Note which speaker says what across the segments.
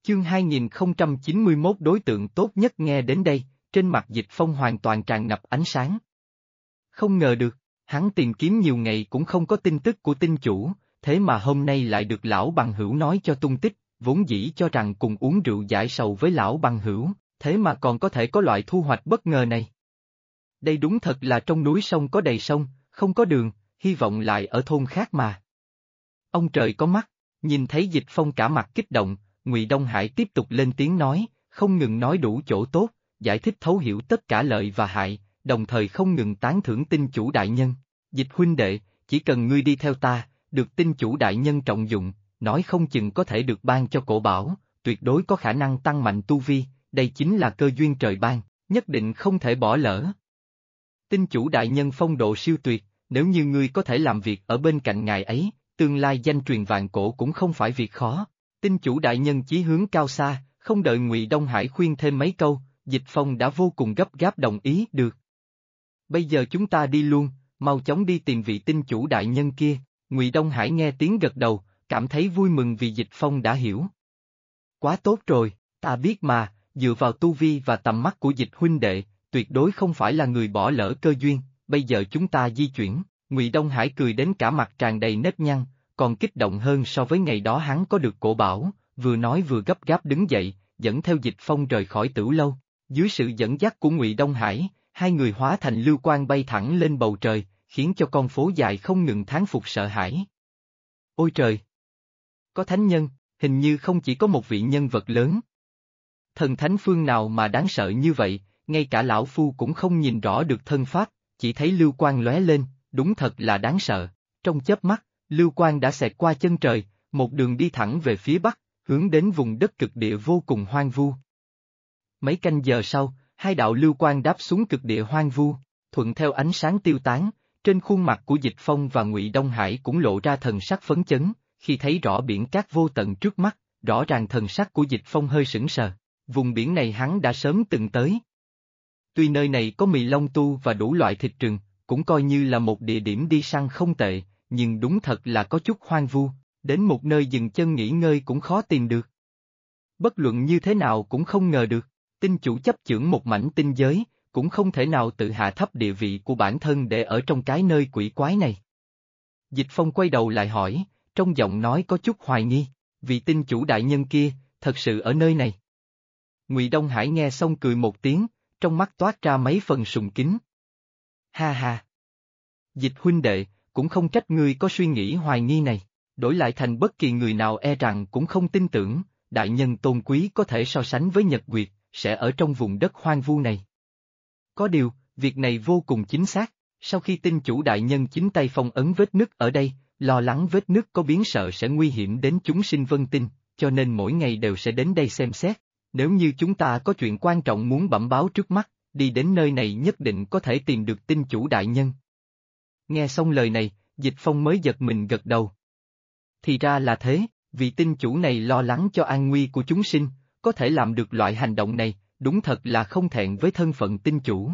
Speaker 1: Chương 2091 đối tượng tốt nhất. Nghe đến đây, trên mặt Dịch Phong hoàn toàn tràn ngập ánh sáng. Không ngờ được, hắn tìm kiếm nhiều ngày cũng không có tin tức của tinh chủ, thế mà hôm nay lại được lão bằng hữu nói cho tung tích, vốn dĩ cho rằng cùng uống rượu giải sầu với lão bằng hữu, thế mà còn có thể có loại thu hoạch bất ngờ này. Đây đúng thật là trong núi sông có đầy sông, không có đường, hy vọng lại ở thôn khác mà. Ông trời có mắt, nhìn thấy Dịch Phong cả mặt kích động, Ngụy Đông Hải tiếp tục lên tiếng nói, không ngừng nói đủ chỗ tốt, giải thích thấu hiểu tất cả lợi và hại, đồng thời không ngừng tán thưởng tinh chủ đại nhân. Dịch huynh đệ, chỉ cần ngươi đi theo ta, được tinh chủ đại nhân trọng dụng, nói không chừng có thể được ban cho cổ bảo, tuyệt đối có khả năng tăng mạnh tu vi, đây chính là cơ duyên trời ban, nhất định không thể bỏ lỡ. Tinh chủ đại nhân phong độ siêu tuyệt, nếu như ngươi có thể làm việc ở bên cạnh ngài ấy, tương lai danh truyền vạn cổ cũng không phải việc khó. Tinh chủ đại nhân chí hướng cao xa, không đợi Ngụy Đông Hải khuyên thêm mấy câu, Dịch Phong đã vô cùng gấp gáp đồng ý được. Bây giờ chúng ta đi luôn, mau chóng đi tìm vị tinh chủ đại nhân kia. Ngụy Đông Hải nghe tiếng gật đầu, cảm thấy vui mừng vì Dịch Phong đã hiểu. Quá tốt rồi, ta biết mà, dựa vào tu vi và tầm mắt của Dịch huynh đệ, tuyệt đối không phải là người bỏ lỡ cơ duyên, bây giờ chúng ta di chuyển. Ngụy Đông Hải cười đến cả mặt tràn đầy nếp nhăn, còn kích động hơn so với ngày đó hắn có được cổ bảo, vừa nói vừa gấp gáp đứng dậy, dẫn theo Dịch Phong rời khỏi Tửu Lâu. Dưới sự dẫn dắt của Ngụy Đông Hải, hai người hóa thành lưu quang bay thẳng lên bầu trời, khiến cho con phố dài không ngừng thán phục sợ hãi. Ôi trời! Có thánh nhân, hình như không chỉ có một vị nhân vật lớn. Thần thánh phương nào mà đáng sợ như vậy, ngay cả lão phu cũng không nhìn rõ được thân pháp, chỉ thấy lưu quang lóe lên, đúng thật là đáng sợ. Trong chớp mắt, lưu quang đã xẹt qua chân trời, một đường đi thẳng về phía bắc, hướng đến vùng đất cực địa vô cùng hoang vu. Mấy canh giờ sau, hai đạo lưu quang đáp xuống cực địa hoang vu, thuận theo ánh sáng tiêu tán, trên khuôn mặt của Dịch Phong và Ngụy Đông Hải cũng lộ ra thần sắc phấn chấn, khi thấy rõ biển cát vô tận trước mắt, rõ ràng thần sắc của Dịch Phong hơi sững sờ, vùng biển này hắn đã sớm từng tới. Tuy nơi này có mì long tu và đủ loại thịt rừng, cũng coi như là một địa điểm đi săn không tệ, nhưng đúng thật là có chút hoang vu, đến một nơi dừng chân nghỉ ngơi cũng khó tìm được. Bất luận như thế nào cũng không ngờ được, tinh chủ chấp chưởng một mảnh tinh giới, cũng không thể nào tự hạ thấp địa vị của bản thân để ở trong cái nơi quỷ quái này. Dịch Phong quay đầu lại hỏi, trong giọng nói có chút hoài nghi, vị tinh chủ đại nhân kia, thật sự ở nơi này. Ngụy Đông Hải nghe xong cười một tiếng, trong mắt toát ra mấy phần sùng kính. Ha ha! Dịch huynh đệ, cũng không trách ngươi có suy nghĩ hoài nghi này, đổi lại thành bất kỳ người nào e rằng cũng không tin tưởng, đại nhân tôn quý có thể so sánh với Nhật Nguyệt, sẽ ở trong vùng đất hoang vu này. Có điều, việc này vô cùng chính xác, sau khi tinh chủ đại nhân chính tay phong ấn vết nứt ở đây, lo lắng vết nứt có biến sợ sẽ nguy hiểm đến chúng sinh vân tinh, cho nên mỗi ngày đều sẽ đến đây xem xét, nếu như chúng ta có chuyện quan trọng muốn bẩm báo trước mắt, đi đến nơi này nhất định có thể tìm được tinh chủ đại nhân. Nghe xong lời này, Dịch Phong mới giật mình gật đầu. Thì ra là thế, vị tinh chủ này lo lắng cho an nguy của chúng sinh, có thể làm được loại hành động này, đúng thật là không thẹn với thân phận tinh chủ.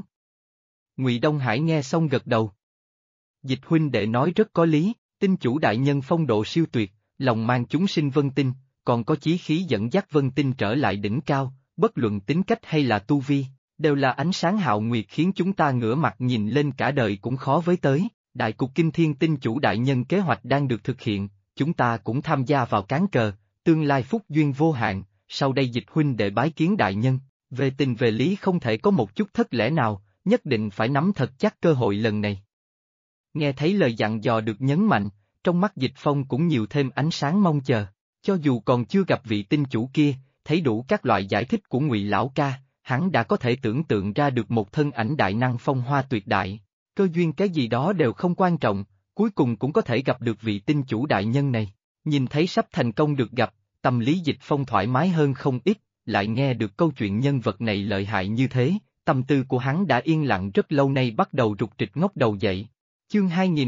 Speaker 1: Ngụy Đông Hải nghe xong gật đầu. Dịch huynh đệ nói rất có lý, tinh chủ đại nhân phong độ siêu tuyệt, lòng mang chúng sinh vân tinh, còn có chí khí dẫn dắt vân tinh trở lại đỉnh cao, bất luận tính cách hay là tu vi, đều là ánh sáng hạo nguyệt khiến chúng ta ngửa mặt nhìn lên cả đời cũng khó với tới. Đại cục kinh thiên tinh chủ đại nhân kế hoạch đang được thực hiện, chúng ta cũng tham gia vào cán cờ, tương lai phúc duyên vô hạn, sau đây Dịch huynh đệ bái kiến đại nhân, về tình về lý không thể có một chút thất lẽ nào, nhất định phải nắm thật chắc cơ hội lần này. Nghe thấy lời dặn dò được nhấn mạnh, trong mắt Dịch Phong cũng nhiều thêm ánh sáng mong chờ, cho dù còn chưa gặp vị tinh chủ kia, thấy đủ các loại giải thích của Ngụy lão ca, hắn đã có thể tưởng tượng ra được một thân ảnh đại năng phong hoa tuyệt đại. Cơ duyên cái gì đó đều không quan trọng, cuối cùng cũng có thể gặp được vị tinh chủ đại nhân này. Nhìn thấy sắp thành công được gặp, tâm lý Dịch Phong thoải mái hơn không ít, lại nghe được câu chuyện nhân vật này lợi hại như thế, tâm tư của hắn đã yên lặng rất lâu nay bắt đầu rục rịch ngóc đầu dậy. Chương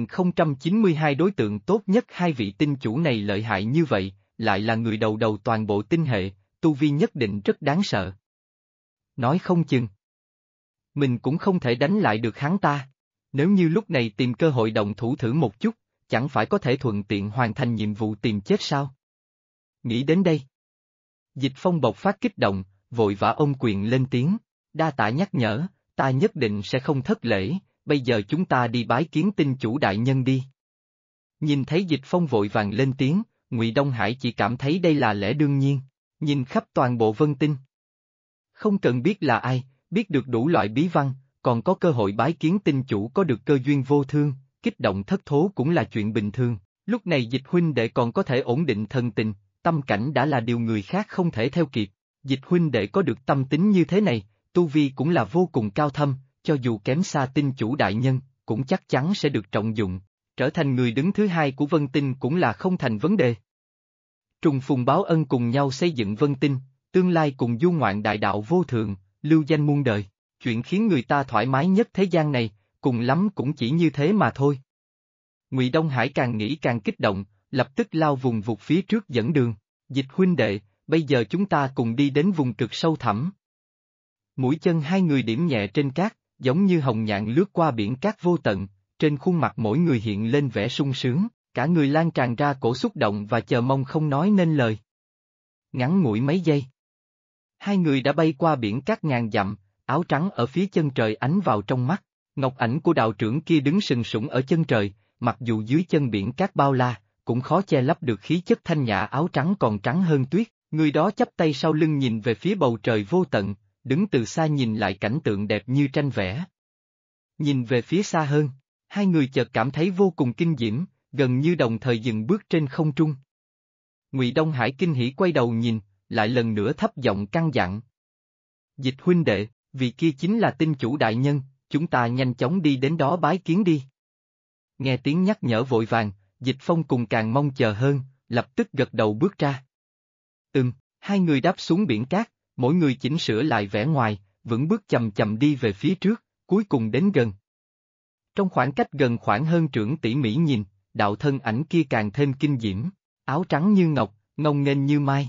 Speaker 1: 2092 đối tượng tốt nhất hai vị tinh chủ này lợi hại như vậy, lại là người đầu đầu toàn bộ tinh hệ, tu vi nhất định rất đáng sợ. Nói không chừng, mình cũng không thể đánh lại được hắn ta. Nếu như lúc này tìm cơ hội động thủ thử một chút, chẳng phải có thể thuận tiện hoàn thành nhiệm vụ tìm chết sao? Nghĩ đến đây, Dịch Phong bộc phát kích động, vội vã ôm quyền lên tiếng, đa tạ nhắc nhở, ta nhất định sẽ không thất lễ, bây giờ chúng ta đi bái kiến tinh chủ đại nhân đi. Nhìn thấy Dịch Phong vội vàng lên tiếng, Ngụy Đông Hải chỉ cảm thấy đây là lẽ đương nhiên, nhìn khắp toàn bộ Vân Tinh. Không cần biết là ai, biết được đủ loại bí văn, còn có cơ hội bái kiến tinh chủ có được cơ duyên vô thương, kích động thất thố cũng là chuyện bình thường. Lúc này Dịch huynh đệ còn có thể ổn định thân tình, tâm cảnh đã là điều người khác không thể theo kịp. Dịch huynh đệ có được tâm tính như thế này, tu vi cũng là vô cùng cao thâm, cho dù kém xa tinh chủ đại nhân, cũng chắc chắn sẽ được trọng dụng. Trở thành người đứng thứ hai của Vân Tinh cũng là không thành vấn đề. Trùng phùng báo ân cùng nhau xây dựng Vân Tinh, tương lai cùng du ngoạn đại đạo vô thượng, lưu danh muôn đời. Chuyện khiến người ta thoải mái nhất thế gian này, cùng lắm cũng chỉ như thế mà thôi. Ngụy Đông Hải càng nghĩ càng kích động, lập tức lao vùng vụt phía trước dẫn đường. Dịch huynh đệ, bây giờ chúng ta cùng đi đến vùng cực sâu thẳm. Mũi chân hai người điểm nhẹ trên cát, giống như hồng nhạn lướt qua biển cát vô tận, trên khuôn mặt mỗi người hiện lên vẻ sung sướng, cả người lan tràn ra cổ xúc động và chờ mong không nói nên lời. Ngắn ngủi mấy giây, hai người đã bay qua biển cát ngàn dặm, áo trắng ở phía chân trời ánh vào trong mắt, ngọc ảnh của đạo trưởng kia đứng sừng sững ở chân trời, mặc dù dưới chân biển cát bao la, cũng khó che lấp được khí chất thanh nhã, áo trắng còn trắng hơn tuyết, người đó chắp tay sau lưng nhìn về phía bầu trời vô tận, đứng từ xa nhìn lại cảnh tượng đẹp như tranh vẽ. Nhìn về phía xa hơn, hai người chợt cảm thấy vô cùng kinh diễm, gần như đồng thời dừng bước trên không trung. Ngụy Đông Hải kinh hỉ quay đầu nhìn, lại lần nữa thấp giọng căn dặn. Dịch huynh đệ, vì kia chính là tinh chủ đại nhân, chúng ta nhanh chóng đi đến đó bái kiến đi. Nghe tiếng nhắc nhở vội vàng, Dịch Phong cùng càng mong chờ hơn, lập tức gật đầu bước ra. Hai người đáp xuống biển cát, mỗi người chỉnh sửa lại vẻ ngoài, vững bước chậm chậm đi về phía trước, cuối cùng đến gần. Trong khoảng cách gần khoảng hơn trượng tỉ mỉ nhìn, đạo thân ảnh kia càng thêm kinh diễm, áo trắng như ngọc, ngông nghênh như mai.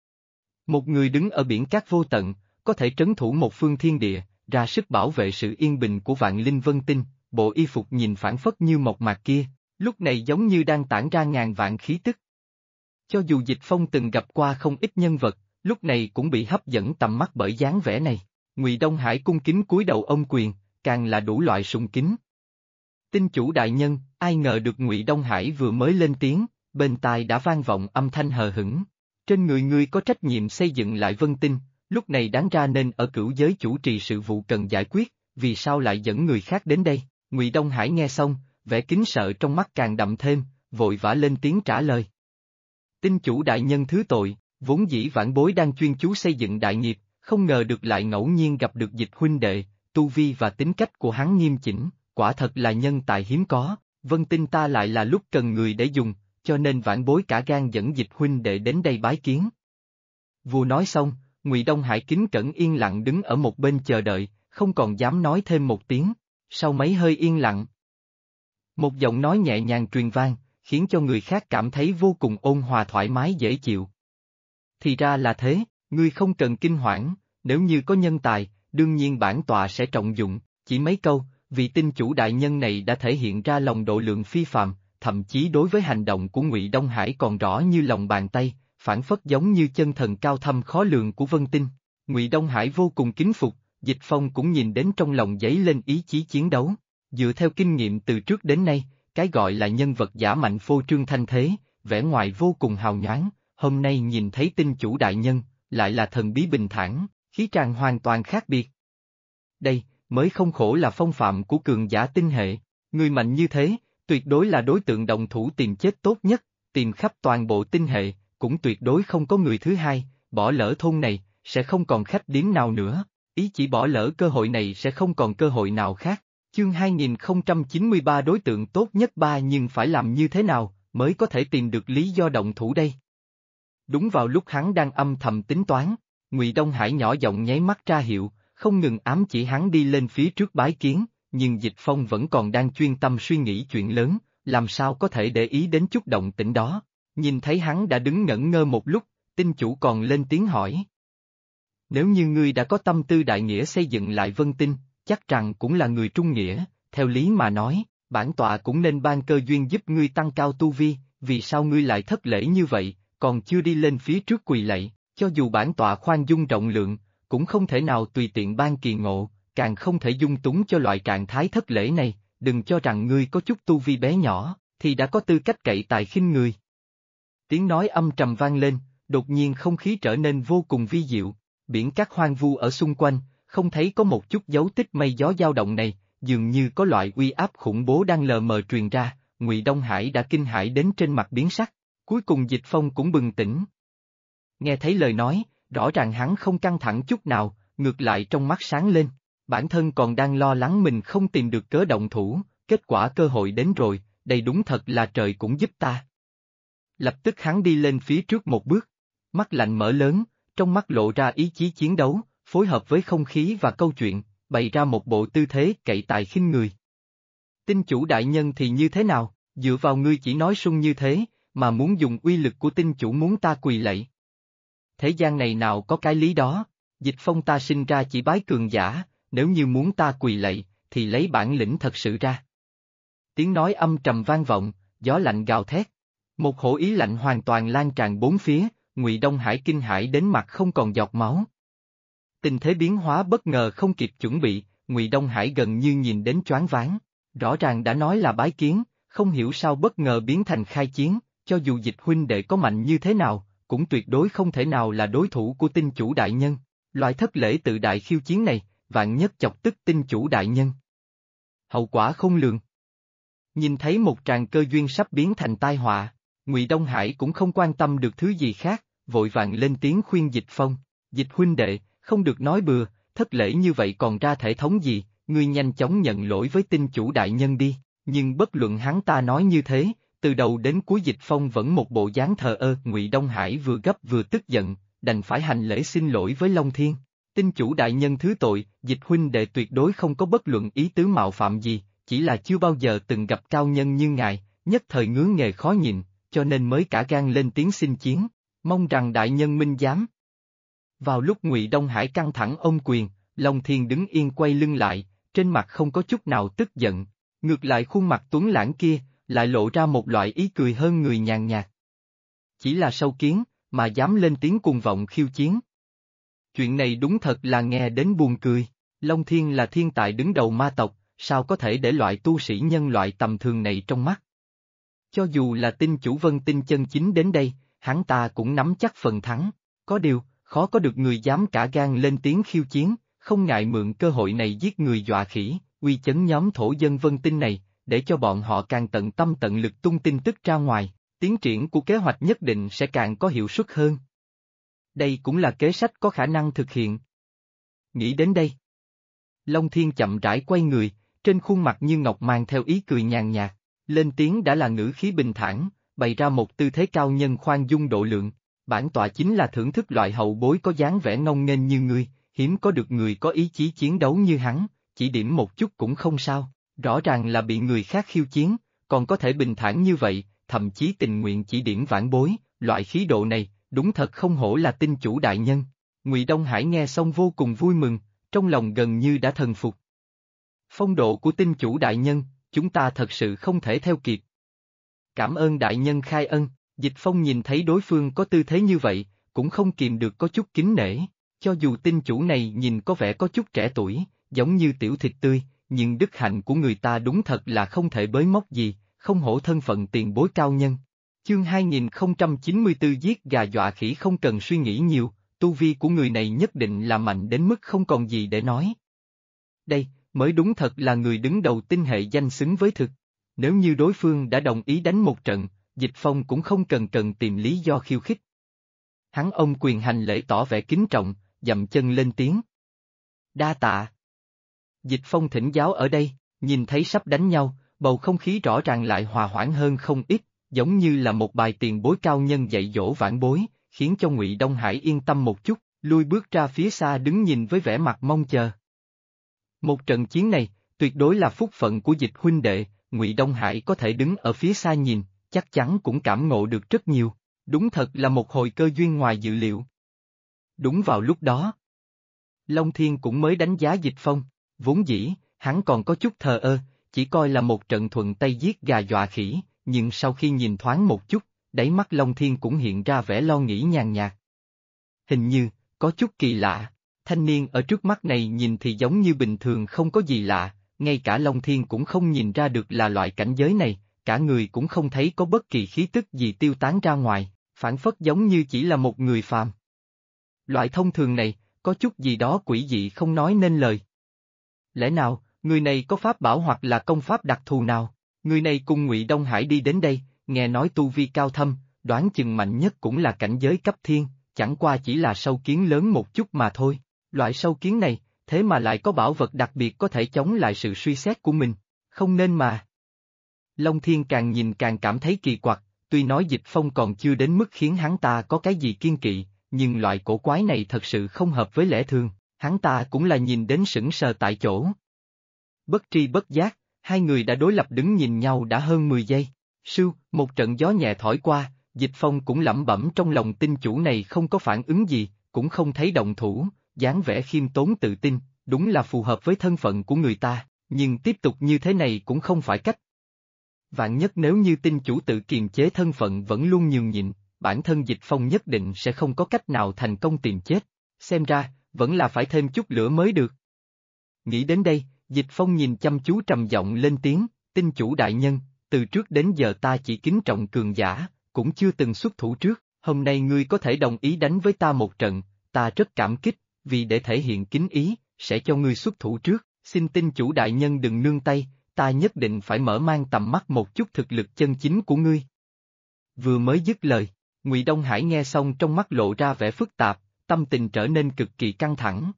Speaker 1: Một người đứng ở biển cát vô tận, có thể trấn thủ một phương thiên địa, ra sức bảo vệ sự yên bình của vạn linh vân tinh, bộ y phục nhìn phảng phất như mộc mạc kia, lúc này giống như đang tản ra ngàn vạn khí tức. Cho dù Dịch Phong từng gặp qua không ít nhân vật, lúc này cũng bị hấp dẫn tầm mắt bởi dáng vẻ này. Ngụy Đông Hải cung kính cúi đầu ôm quyền, càng là đủ loại sùng kính. Tinh chủ đại nhân, ai ngờ được Ngụy Đông Hải vừa mới lên tiếng, bên tai đã vang vọng âm thanh hờ hững. Trên người ngươi có trách nhiệm xây dựng lại Vân Tinh, lúc này đáng ra nên ở cửu giới chủ trì sự vụ cần giải quyết, vì sao lại dẫn người khác đến đây? Ngụy Đông Hải nghe xong, vẻ kính sợ trong mắt càng đậm thêm, vội vã lên tiếng trả lời. Tinh chủ đại nhân thứ tội, vốn dĩ vãn bối đang chuyên chú xây dựng đại nghiệp, không ngờ được lại ngẫu nhiên gặp được Dịch huynh đệ, tu vi và tính cách của hắn nghiêm chỉnh, quả thật là nhân tài hiếm có, Vân Tinh ta lại là lúc cần người để dùng, cho nên vãn bối cả gan dẫn Dịch huynh đệ đến đây bái kiến. Vừa nói xong, Ngụy Đông Hải kính cẩn yên lặng đứng ở một bên chờ đợi, không còn dám nói thêm một tiếng, sau mấy hơi yên lặng. Một giọng nói nhẹ nhàng truyền vang, khiến cho người khác cảm thấy vô cùng ôn hòa thoải mái dễ chịu. Thì ra là thế, ngươi không cần kinh hoảng, nếu như có nhân tài, đương nhiên bản tọa sẽ trọng dụng, chỉ mấy câu, vị tinh chủ đại nhân này đã thể hiện ra lòng độ lượng phi phàm, thậm chí đối với hành động của Ngụy Đông Hải còn rõ như lòng bàn tay, phảng phất giống như chân thần cao thâm khó lường của Vân Tinh. Ngụy Đông Hải vô cùng kính phục, Dịch Phong cũng nhìn đến trong lòng dấy lên ý chí chiến đấu. Dựa theo kinh nghiệm từ trước đến nay, cái gọi là nhân vật giả mạnh phô trương thanh thế, vẻ ngoài vô cùng hào nhoáng, hôm nay nhìn thấy tinh chủ đại nhân, lại là thần bí bình thản, khí tràng hoàn toàn khác biệt. Đây, mới không khổ là phong phạm của cường giả tinh hệ, người mạnh như thế, tuyệt đối là đối tượng đồng thủ tìm chết tốt nhất, tìm khắp toàn bộ tinh hệ, cũng tuyệt đối không có người thứ hai, bỏ lỡ thôn này, sẽ không còn khách điếm nào nữa, ý chỉ bỏ lỡ cơ hội này sẽ không còn cơ hội nào khác. Chương 2093 đối tượng tốt nhất ba, nhưng phải làm như thế nào mới có thể tìm được lý do động thủ đây? Đúng vào lúc hắn đang âm thầm tính toán, Ngụy Đông Hải nhỏ giọng nháy mắt ra hiệu, không ngừng ám chỉ hắn đi lên phía trước bái kiến, nhưng Dịch Phong vẫn còn đang chuyên tâm suy nghĩ chuyện lớn, làm sao có thể để ý đến chút động tĩnh đó. Nhìn thấy hắn đã đứng ngẩn ngơ một lúc, tinh chủ còn lên tiếng hỏi. Nếu như ngươi đã có tâm tư đại nghĩa xây dựng lại Vân Tinh, chắc rằng cũng là người trung nghĩa, theo lý mà nói, bản tọa cũng nên ban cơ duyên giúp ngươi tăng cao tu vi, vì sao ngươi lại thất lễ như vậy, còn chưa đi lên phía trước quỳ lạy? Cho dù bản tọa khoan dung rộng lượng, cũng không thể nào tùy tiện ban kỳ ngộ, càng không thể dung túng cho loại trạng thái thất lễ này, đừng cho rằng ngươi có chút tu vi bé nhỏ, thì đã có tư cách cậy tài khinh người. Tiếng nói âm trầm vang lên, đột nhiên không khí trở nên vô cùng vi diệu, biển cát hoang vu ở xung quanh, không thấy có một chút dấu tích mây gió dao động này, dường như có loại uy áp khủng bố đang lờ mờ truyền ra, Ngụy Đông Hải đã kinh hãi đến trên mặt biến sắc, cuối cùng Dịch Phong cũng bừng tỉnh. Nghe thấy lời nói, rõ ràng hắn không căng thẳng chút nào, ngược lại trong mắt sáng lên, bản thân còn đang lo lắng mình không tìm được cớ động thủ, kết quả cơ hội đến rồi, đây đúng thật là trời cũng giúp ta. Lập tức hắn đi lên phía trước một bước, mắt lạnh mở lớn, trong mắt lộ ra ý chí chiến đấu, phối hợp với không khí và câu chuyện, bày ra một bộ tư thế cậy tài khinh người. Tinh chủ đại nhân thì như thế nào, dựa vào ngươi chỉ nói sung như thế, mà muốn dùng uy lực của tinh chủ muốn ta quỳ lạy. Thế gian này nào có cái lý đó, Dịch Phong ta sinh ra chỉ bái cường giả, nếu như muốn ta quỳ lạy, thì lấy bản lĩnh thật sự ra. Tiếng nói âm trầm vang vọng, gió lạnh gào thét. Một hổ ý lạnh hoàn toàn lan tràn bốn phía, Ngụy Đông Hải kinh hãi đến mặt không còn giọt máu. Tình thế biến hóa bất ngờ không kịp chuẩn bị, Ngụy Đông Hải gần như nhìn đến choáng váng. Rõ ràng đã nói là bái kiến, không hiểu sao bất ngờ biến thành khai chiến, cho dù Dịch huynh đệ có mạnh như thế nào, cũng tuyệt đối không thể nào là đối thủ của tinh chủ đại nhân. Loại thất lễ tự đại khiêu chiến này, vạn nhất chọc tức tinh chủ đại nhân. Hậu quả không lường. Nhìn thấy một tràng cơ duyên sắp biến thành tai họa, Ngụy Đông Hải cũng không quan tâm được thứ gì khác, vội vàng lên tiếng khuyên Dịch Phong, Dịch huynh đệ, không được nói bừa, thất lễ như vậy còn ra thể thống gì, ngươi nhanh chóng nhận lỗi với tinh chủ đại nhân đi, nhưng bất luận hắn ta nói như thế, từ đầu đến cuối Dịch Phong vẫn một bộ dáng thờ ơ. Ngụy Đông Hải vừa gấp vừa tức giận, đành phải hành lễ xin lỗi với Long Thiên, tinh chủ đại nhân thứ tội, Dịch huynh đệ tuyệt đối không có bất luận ý tứ mạo phạm gì, chỉ là chưa bao giờ từng gặp cao nhân như ngài, nhất thời ngứa nghề khó nhịn, cho nên mới cả gan lên tiếng xin chiến, mong rằng đại nhân minh giám. Vào lúc Ngụy Đông Hải căng thẳng ôm quyền, Long Thiên đứng yên quay lưng lại, trên mặt không có chút nào tức giận, ngược lại khuôn mặt tuấn lãng kia, lại lộ ra một loại ý cười hơn người nhàn nhạt. Chỉ là sâu kiến, mà dám lên tiếng cuồng vọng khiêu chiến. Chuyện này đúng thật là nghe đến buồn cười, Long Thiên là thiên tài đứng đầu ma tộc, sao có thể để loại tu sĩ nhân loại tầm thường này trong mắt. Cho dù là tinh chủ Vân Tinh chân chính đến đây, hắn ta cũng nắm chắc phần thắng, có điều, khó có được người dám cả gan lên tiếng khiêu chiến, không ngại mượn cơ hội này giết người dọa khỉ, uy chấn nhóm thổ dân Vân Tinh này, để cho bọn họ càng tận tâm tận lực tung tin tức ra ngoài, tiến triển của kế hoạch nhất định sẽ càng có hiệu suất hơn. Đây cũng là kế sách có khả năng thực hiện. Nghĩ đến đây, Long Thiên chậm rãi quay người, trên khuôn mặt như ngọc mang theo ý cười nhàn nhạt, lên tiếng đã là ngữ khí bình thản, bày ra một tư thế cao nhân khoan dung độ lượng. Bản tọa chính là thưởng thức loại hậu bối có dáng vẻ ngông nghênh như ngươi, hiếm có được người có ý chí chiến đấu như hắn, chỉ điểm một chút cũng không sao, rõ ràng là bị người khác khiêu chiến, còn có thể bình thản như vậy, thậm chí tình nguyện chỉ điểm vãn bối, loại khí độ này, đúng thật không hổ là tinh chủ đại nhân. Ngụy Đông Hải nghe xong vô cùng vui mừng, trong lòng gần như đã thần phục. Phong độ của tinh chủ đại nhân, chúng ta thật sự không thể theo kịp. Cảm ơn đại nhân khai ân. Dịch Phong nhìn thấy đối phương có tư thế như vậy, cũng không kìm được có chút kính nể, cho dù tinh chủ này nhìn có vẻ có chút trẻ tuổi, giống như tiểu thịt tươi, nhưng đức hạnh của người ta đúng thật là không thể bới móc gì, không hổ thân phận tiền bối cao nhân. Chương 2094 giết gà dọa khỉ không cần suy nghĩ nhiều, tu vi của người này nhất định là mạnh đến mức không còn gì để nói. Đây, mới đúng thật là người đứng đầu tinh hệ danh xứng với thực. Nếu như đối phương đã đồng ý đánh một trận, Dịch Phong cũng không cần tìm lý do khiêu khích. Hắn ôm quyền hành lễ tỏ vẻ kính trọng, dậm chân lên tiếng. Đa tạ. Dịch Phong thỉnh giáo ở đây, nhìn thấy sắp đánh nhau, bầu không khí rõ ràng lại hòa hoãn hơn không ít, giống như là một bài tiền bối cao nhân dạy dỗ vãn bối, khiến cho Ngụy Đông Hải yên tâm một chút, lui bước ra phía xa đứng nhìn với vẻ mặt mong chờ. Một trận chiến này, tuyệt đối là phúc phận của Dịch huynh đệ, Ngụy Đông Hải có thể đứng ở phía xa nhìn, chắc chắn cũng cảm ngộ được rất nhiều, đúng thật là một hồi cơ duyên ngoài dự liệu. Đúng vào lúc đó, Long Thiên cũng mới đánh giá Dịch Phong, vốn dĩ, hắn còn có chút thờ ơ, chỉ coi là một trận thuận tay giết gà dọa khỉ, nhưng sau khi nhìn thoáng một chút, đáy mắt Long Thiên cũng hiện ra vẻ lo nghĩ nhàn nhạt. hình như, có chút kỳ lạ. Thanh niên ở trước mắt này nhìn thì giống như bình thường không có gì lạ, ngay cả Long Thiên cũng không nhìn ra được là loại cảnh giới này, cả người cũng không thấy có bất kỳ khí tức gì tiêu tán ra ngoài, phản phất giống như chỉ là một người phàm. Loại thông thường này, có chút gì đó quỷ dị không nói nên lời. Lẽ nào, người này có pháp bảo hoặc là công pháp đặc thù nào? Người này cùng Ngụy Đông Hải đi đến đây, nghe nói tu vi cao thâm, đoán chừng mạnh nhất cũng là cảnh giới cấp thiên, chẳng qua chỉ là sâu kiến lớn một chút mà thôi. Loại sâu kiến này, thế mà lại có bảo vật đặc biệt có thể chống lại sự suy xét của mình, không nên mà. Long Thiên càng nhìn càng cảm thấy kỳ quặc, tuy nói Dịch Phong còn chưa đến mức khiến hắn ta có cái gì kiêng kỵ, nhưng loại cổ quái này thật sự không hợp với lẽ thường, hắn ta cũng là nhìn đến sững sờ tại chỗ. Bất tri bất giác, hai người đã đối lập đứng nhìn nhau đã hơn 10 giây. Sưu, một trận gió nhẹ thổi qua, Dịch Phong cũng lẩm bẩm trong lòng tinh chủ này không có phản ứng gì, cũng không thấy động thủ, dáng vẻ khiêm tốn tự tin, đúng là phù hợp với thân phận của người ta, nhưng tiếp tục như thế này cũng không phải cách. Vạn nhất nếu như tinh chủ tự kiềm chế thân phận vẫn luôn nhường nhịn, bản thân Dịch Phong nhất định sẽ không có cách nào thành công tìm chết, xem ra, vẫn là phải thêm chút lửa mới được. Nghĩ đến đây, Dịch Phong nhìn chăm chú trầm giọng lên tiếng, tinh chủ đại nhân, từ trước đến giờ ta chỉ kính trọng cường giả, cũng chưa từng xuất thủ trước, hôm nay ngươi có thể đồng ý đánh với ta một trận, ta rất cảm kích, vì để thể hiện kính ý, sẽ cho ngươi xuất thủ trước, xin tinh chủ đại nhân đừng nương tay, ta nhất định phải mở mang tầm mắt một chút thực lực chân chính của ngươi. Vừa mới dứt lời, Ngụy Đông Hải nghe xong trong mắt lộ ra vẻ phức tạp, tâm tình trở nên cực kỳ căng thẳng.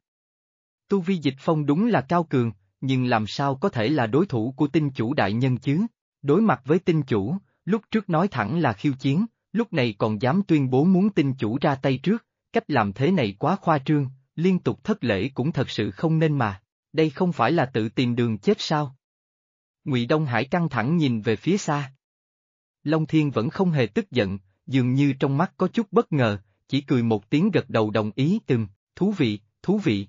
Speaker 1: Tu vi Dịch Phong đúng là cao cường, nhưng làm sao có thể là đối thủ của tinh chủ đại nhân chứ? Đối mặt với tinh chủ, lúc trước nói thẳng là khiêu chiến, lúc này còn dám tuyên bố muốn tinh chủ ra tay trước, cách làm thế này quá khoa trương, liên tục thất lễ cũng thật sự không nên mà, đây không phải là tự tìm đường chết sao? Ngụy Đông Hải căng thẳng nhìn về phía xa. Long Thiên vẫn không hề tức giận, dường như trong mắt có chút bất ngờ, chỉ cười một tiếng gật đầu đồng ý thú vị, thú vị.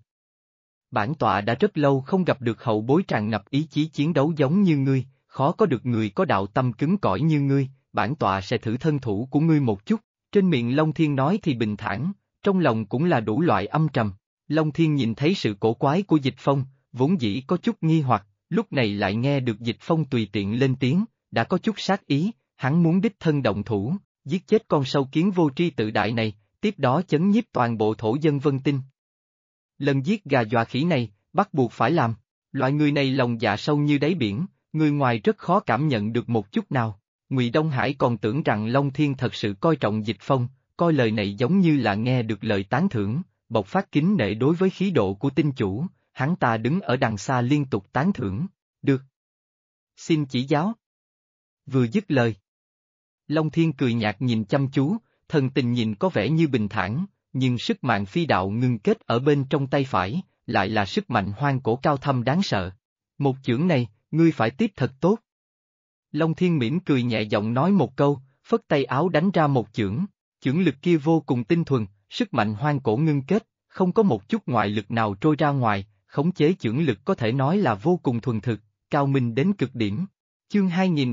Speaker 1: Bản tọa đã rất lâu không gặp được hậu bối tràn ngập ý chí chiến đấu giống như ngươi, khó có được người có đạo tâm cứng cỏi như ngươi, bản tọa sẽ thử thân thủ của ngươi một chút, trên miệng Long Thiên nói thì bình thản, trong lòng cũng là đủ loại âm trầm. Long Thiên nhìn thấy sự cổ quái của Dịch Phong, vốn dĩ có chút nghi hoặc, lúc này lại nghe được Dịch Phong tùy tiện lên tiếng, đã có chút sát ý, hắn muốn đích thân động thủ, giết chết con sâu kiến vô tri tự đại này, tiếp đó chấn nhiếp toàn bộ thổ dân Vân Tinh. Lần giết gà dọa khỉ này, bắt buộc phải làm, loại người này lòng dạ sâu như đáy biển, người ngoài rất khó cảm nhận được một chút nào. Ngụy Đông Hải còn tưởng rằng Long Thiên thật sự coi trọng Dịch Phong, coi lời này giống như là nghe được lời tán thưởng, bộc phát kính nể đối với khí độ của tinh chủ, hắn ta đứng ở đằng xa liên tục tán thưởng, được. Xin chỉ giáo. Vừa dứt lời. Long Thiên cười nhạt nhìn chăm chú, thần tình nhìn có vẻ như bình thản, nhưng sức mạnh phi đạo ngưng kết ở bên trong tay phải, lại là sức mạnh hoang cổ cao thâm đáng sợ. Một chưởng này, ngươi phải tiếp thật tốt. Long Thiên mỉm cười nhẹ giọng nói một câu, phất tay áo đánh ra một chưởng, chưởng lực kia vô cùng tinh thuần, sức mạnh hoang cổ ngưng kết, không có một chút ngoại lực nào trôi ra ngoài, khống chế chưởng lực có thể nói là vô cùng thuần thực, cao minh đến cực điểm. Chương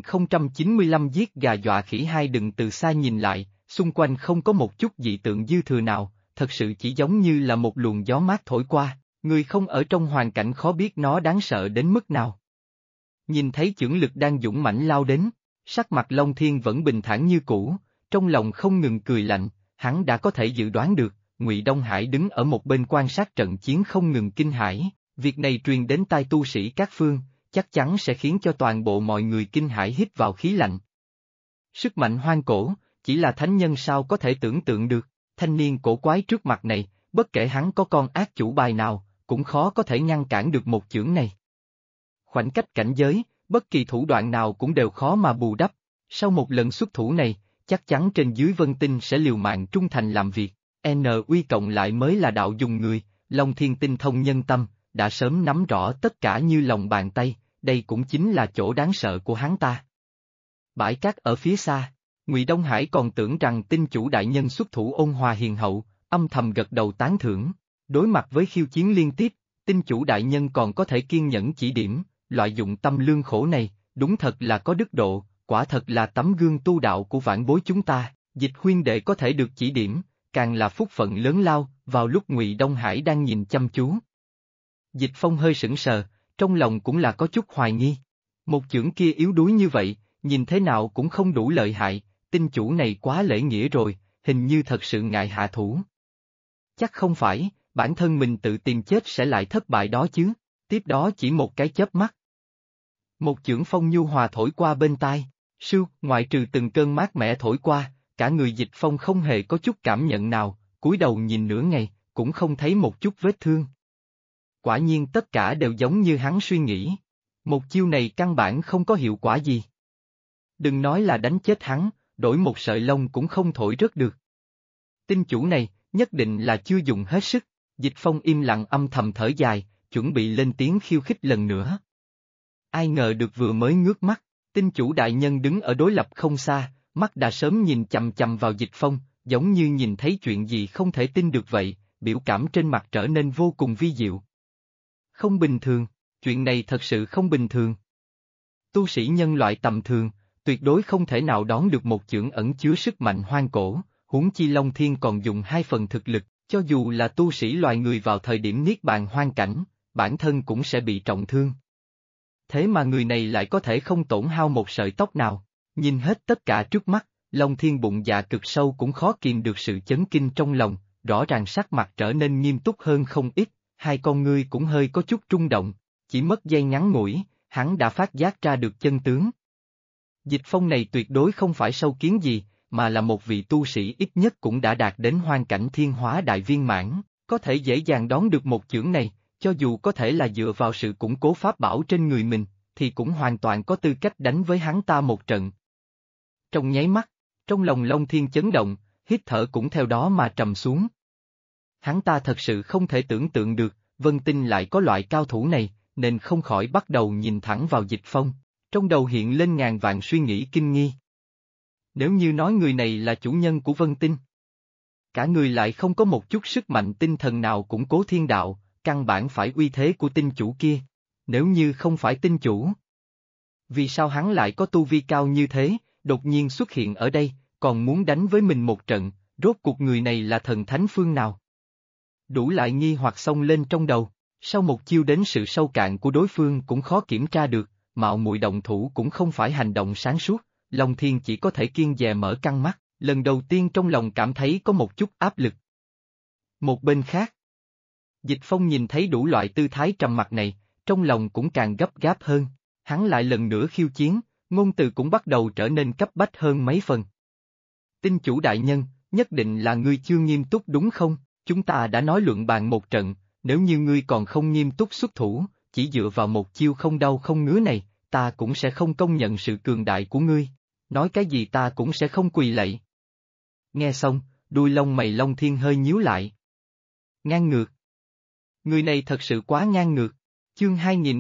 Speaker 1: 2095 giết gà dọa khỉ hai đừng từ xa nhìn lại, xung quanh không có một chút dị tượng dư thừa nào, thật sự chỉ giống như là một luồng gió mát thổi qua, người không ở trong hoàn cảnh khó biết nó đáng sợ đến mức nào. Nhìn thấy chưởng lực đang dũng mãnh lao đến, sắc mặt Long Thiên vẫn bình thản như cũ, trong lòng không ngừng cười lạnh, hắn đã có thể dự đoán được, Ngụy Đông Hải đứng ở một bên quan sát trận chiến không ngừng kinh hãi, việc này truyền đến tai tu sĩ các phương, chắc chắn sẽ khiến cho toàn bộ mọi người kinh hãi hít vào khí lạnh. Sức mạnh hoang cổ, chỉ là thánh nhân sao có thể tưởng tượng được, thanh niên cổ quái trước mặt này, bất kể hắn có con ác chủ bài nào, cũng khó có thể ngăn cản được một chưởng này. Khoảnh cách cảnh giới, bất kỳ thủ đoạn nào cũng đều khó mà bù đắp, sau một lần xuất thủ này, chắc chắn trên dưới Vân Tinh sẽ liều mạng trung thành làm việc, NUy cộng lại mới là đạo dùng người, Long Thiên tinh thông nhân tâm, đã sớm nắm rõ tất cả như lòng bàn tay, đây cũng chính là chỗ đáng sợ của hắn ta. Bãi cát ở phía xa, Ngụy Đông Hải còn tưởng rằng tinh chủ đại nhân xuất thủ ôn hòa hiền hậu, âm thầm gật đầu tán thưởng, đối mặt với khiêu chiến liên tiếp, tinh chủ đại nhân còn có thể kiên nhẫn chỉ điểm, loại dụng tâm lương khổ này, đúng thật là có đức độ, quả thật là tấm gương tu đạo của vãn bối chúng ta, Dịch huynh đệ có thể được chỉ điểm, càng là phúc phận lớn lao, vào lúc Ngụy Đông Hải đang nhìn chăm chú. Dịch Phong hơi sững sờ, trong lòng cũng là có chút hoài nghi. Một chưởng kia yếu đuối như vậy, nhìn thế nào cũng không đủ lợi hại, tinh chủ này quá lễ nghĩa rồi, hình như thật sự ngại hạ thủ. Chắc không phải, bản thân mình tự tìm chết sẽ lại thất bại đó chứ, tiếp đó chỉ một cái chớp mắt. Một chưởng phong nhu hòa thổi qua bên tai, sưu, ngoại trừ từng cơn mát mẻ thổi qua, cả người Dịch Phong không hề có chút cảm nhận nào, cúi đầu nhìn nửa ngày, cũng không thấy một chút vết thương. Quả nhiên tất cả đều giống như hắn suy nghĩ. Một chiêu này căn bản không có hiệu quả gì. Đừng nói là đánh chết hắn, đổi một sợi lông cũng không thổi rớt được. Tinh chủ này, nhất định là chưa dùng hết sức. Dịch Phong im lặng âm thầm thở dài, chuẩn bị lên tiếng khiêu khích lần nữa. Ai ngờ được vừa mới ngước mắt, tinh chủ đại nhân đứng ở đối lập không xa, mắt đã sớm nhìn chằm chằm vào Dịch Phong, giống như nhìn thấy chuyện gì không thể tin được vậy, biểu cảm trên mặt trở nên vô cùng vi diệu. Không bình thường, chuyện này thật sự không bình thường. Tu sĩ nhân loại tầm thường, tuyệt đối không thể nào đón được một chưởng ẩn chứa sức mạnh hoang cổ, huống chi Long Thiên còn dùng 2 phần thực lực, cho dù là tu sĩ loài người vào thời điểm niết bàn hoang cảnh, bản thân cũng sẽ bị trọng thương. Thế mà người này lại có thể không tổn hao một sợi tóc nào, nhìn hết tất cả trước mắt, Long Thiên bụng dạ cực sâu cũng khó kìm được sự chấn kinh trong lòng, rõ ràng sắc mặt trở nên nghiêm túc hơn không ít, hai con ngươi cũng hơi có chút rung động, chỉ mất giây ngắn ngủi, hắn đã phát giác ra được chân tướng. Dịch Phong này tuyệt đối không phải sâu kiến gì, mà là một vị tu sĩ ít nhất cũng đã đạt đến hoang cảnh thiên hóa đại viên mãn, có thể dễ dàng đón được một chưởng này, cho dù có thể là dựa vào sự củng cố pháp bảo trên người mình, thì cũng hoàn toàn có tư cách đánh với hắn ta một trận. Trong nháy mắt, trong lòng Long Thiên chấn động, hít thở cũng theo đó mà trầm xuống. Hắn ta thật sự không thể tưởng tượng được, Vân Tinh lại có loại cao thủ này, nên không khỏi bắt đầu nhìn thẳng vào Dịch Phong, trong đầu hiện lên ngàn vạn suy nghĩ kinh nghi. Nếu như nói người này là chủ nhân của Vân Tinh, cả người lại không có một chút sức mạnh tinh thần nào củng cố thiên đạo, căn bản phải uy thế của tinh chủ kia, nếu như không phải tinh chủ. Vì sao hắn lại có tu vi cao như thế, đột nhiên xuất hiện ở đây, còn muốn đánh với mình một trận, rốt cuộc người này là thần thánh phương nào? Đủ lại nghi hoặc xông lên trong đầu, sau một chiêu đến sự sâu cạn của đối phương cũng khó kiểm tra được, mạo muội động thủ cũng không phải hành động sáng suốt, Long Thiên chỉ có thể kiêng dè mở căng mắt, lần đầu tiên trong lòng cảm thấy có một chút áp lực. Một bên khác, Dịch Phong nhìn thấy đủ loại tư thái trầm mặc này, trong lòng cũng càng gấp gáp hơn, hắn lại lần nữa khiêu chiến, ngôn từ cũng bắt đầu trở nên cấp bách hơn mấy phần. Tinh chủ đại nhân, nhất định là ngươi chưa nghiêm túc đúng không? Chúng ta đã nói luận bàn một trận, nếu như ngươi còn không nghiêm túc xuất thủ, chỉ dựa vào một chiêu không đau không ngứa này, ta cũng sẽ không công nhận sự cường đại của ngươi, nói cái gì ta cũng sẽ không quỳ lạy. Nghe xong, đuôi lông mày Long Thiên hơi nhíu lại. Ngang ngược. Người này thật sự quá ngang ngược. Chương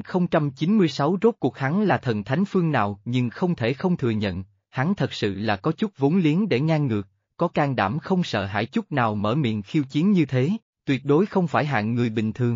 Speaker 1: 2096 rốt cuộc hắn là thần thánh phương nào nhưng không thể không thừa nhận, hắn thật sự là có chút vốn liếng để ngang ngược, có can đảm không sợ hãi chút nào mở miệng khiêu chiến như thế, tuyệt đối không phải hạng người bình thường.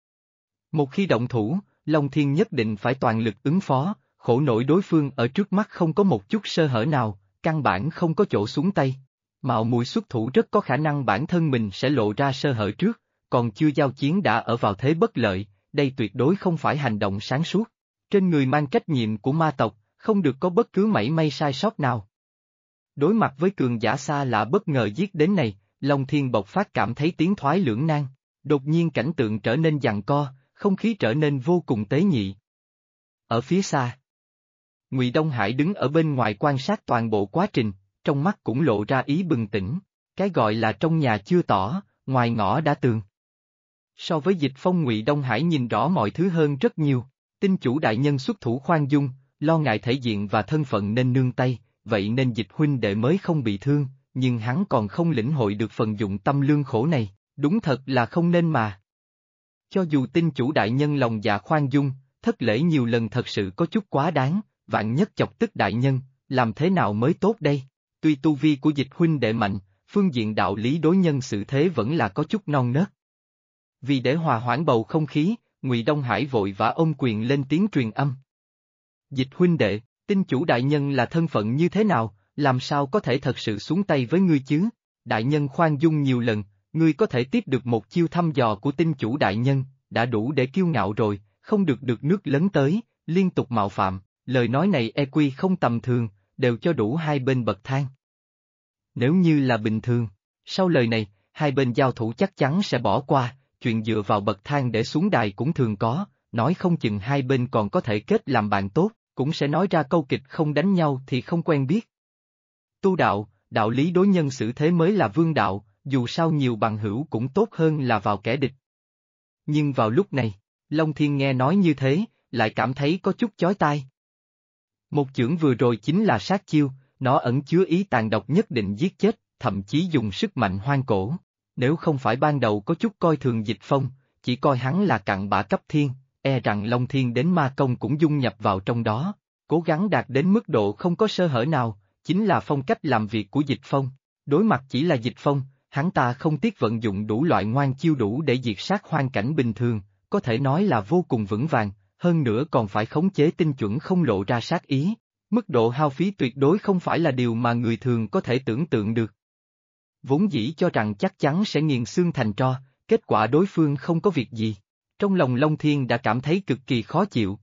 Speaker 1: Một khi động thủ, Long Thiên nhất định phải toàn lực ứng phó, khổ nổi đối phương ở trước mắt không có một chút sơ hở nào, căn bản không có chỗ xuống tay. Mạo muội xuất thủ rất có khả năng bản thân mình sẽ lộ ra sơ hở trước, còn chưa giao chiến đã ở vào thế bất lợi, đây tuyệt đối không phải hành động sáng suốt. Trên người mang trách nhiệm của ma tộc, không được có bất cứ mảy may sai sót nào. Đối mặt với cường giả xa lạ bất ngờ giết đến này, Long Thiên bộc phát cảm thấy tiến thoái lưỡng nan, đột nhiên cảnh tượng trở nên giằng co, không khí trở nên vô cùng tế nhị. Ở phía xa, Ngụy Đông Hải đứng ở bên ngoài quan sát toàn bộ quá trình, trong mắt cũng lộ ra ý bừng tỉnh, cái gọi là trong nhà chưa tỏ, ngoài ngõ đã tường. So với Dịch Phong Ngụy Đông Hải nhìn rõ mọi thứ hơn rất nhiều, tinh chủ đại nhân xuất thủ khoan dung, lo ngại thể diện và thân phận nên nương tay, vậy nên Dịch huynh đệ mới không bị thương, nhưng hắn còn không lĩnh hội được phần dụng tâm lương khổ này, đúng thật là không nên mà. Cho dù tinh chủ đại nhân lòng dạ khoan dung, thất lễ nhiều lần thật sự có chút quá đáng, vạn nhất chọc tức đại nhân, làm thế nào mới tốt đây? Tuy tu vi của Dịch huynh đệ mạnh, phương diện đạo lý đối nhân xử thế vẫn là có chút non nớt. Vì để hòa hoãn bầu không khí, Ngụy Đông Hải vội vã ôm quyền lên tiếng truyền âm. Dịch huynh đệ, tinh chủ đại nhân là thân phận như thế nào, làm sao có thể thật sự xuống tay với ngươi chứ? đại nhân khoan dung nhiều lần, ngươi có thể tiếp được một chiêu thăm dò của tinh chủ đại nhân, đã đủ để kiêu ngạo rồi, không được nước lấn tới, liên tục mạo phạm, lời nói này EQ không tầm thường, đều cho đủ hai bên bậc thang. Nếu như là bình thường, sau lời này, hai bên giao thủ chắc chắn sẽ bỏ qua, chuyện dựa vào bậc thang để xuống đài cũng thường có, nói không chừng hai bên còn có thể kết làm bạn tốt, cũng sẽ nói ra câu kịch không đánh nhau thì không quen biết. Tu đạo, đạo lý đối nhân xử thế mới là vương đạo, dù sao nhiều bằng hữu cũng tốt hơn là vào kẻ địch. Nhưng vào lúc này, Long Thiên nghe nói như thế, lại cảm thấy có chút chói tai. Một chưởng vừa rồi chính là sát chiêu, nó ẩn chứa ý tàn độc nhất định giết chết, thậm chí dùng sức mạnh hoang cổ. Nếu không phải ban đầu có chút coi thường Dịch Phong, chỉ coi hắn là cặn bã cấp thiên, e rằng Long Thiên đến ma công cũng dung nhập vào trong đó, cố gắng đạt đến mức độ không có sơ hở nào, chính là phong cách làm việc của Dịch Phong. Đối mặt chỉ là Dịch Phong, hắn ta không tiếc vận dụng đủ loại ngoan chiêu đủ để diệt sát hoang cảnh bình thường, có thể nói là vô cùng vững vàng, hơn nữa còn phải khống chế tinh chuẩn không lộ ra sát ý. Mức độ hao phí tuyệt đối không phải là điều mà người thường có thể tưởng tượng được. Vốn dĩ cho rằng chắc chắn sẽ nghiền xương thành tro, kết quả đối phương không có việc gì. Trong lòng Long Thiên đã cảm thấy cực kỳ khó chịu.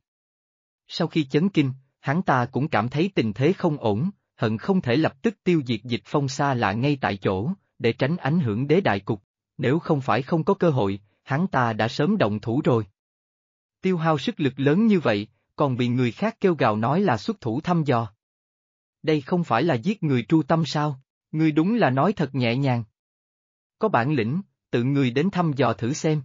Speaker 1: Sau khi chấn kinh, hắn ta cũng cảm thấy tình thế không ổn, hận không thể lập tức tiêu diệt Dịch Phong xa lạ ngay tại chỗ, để tránh ảnh hưởng đế đại cục. Nếu không phải không có cơ hội, hắn ta đã sớm động thủ rồi. Tiêu hao sức lực lớn như vậy, còn bị người khác kêu gào nói là xuất thủ thăm dò. Đây không phải là giết người tru tâm sao, ngươi đúng là nói thật nhẹ nhàng. Có bản lĩnh, tự người đến thăm dò thử xem.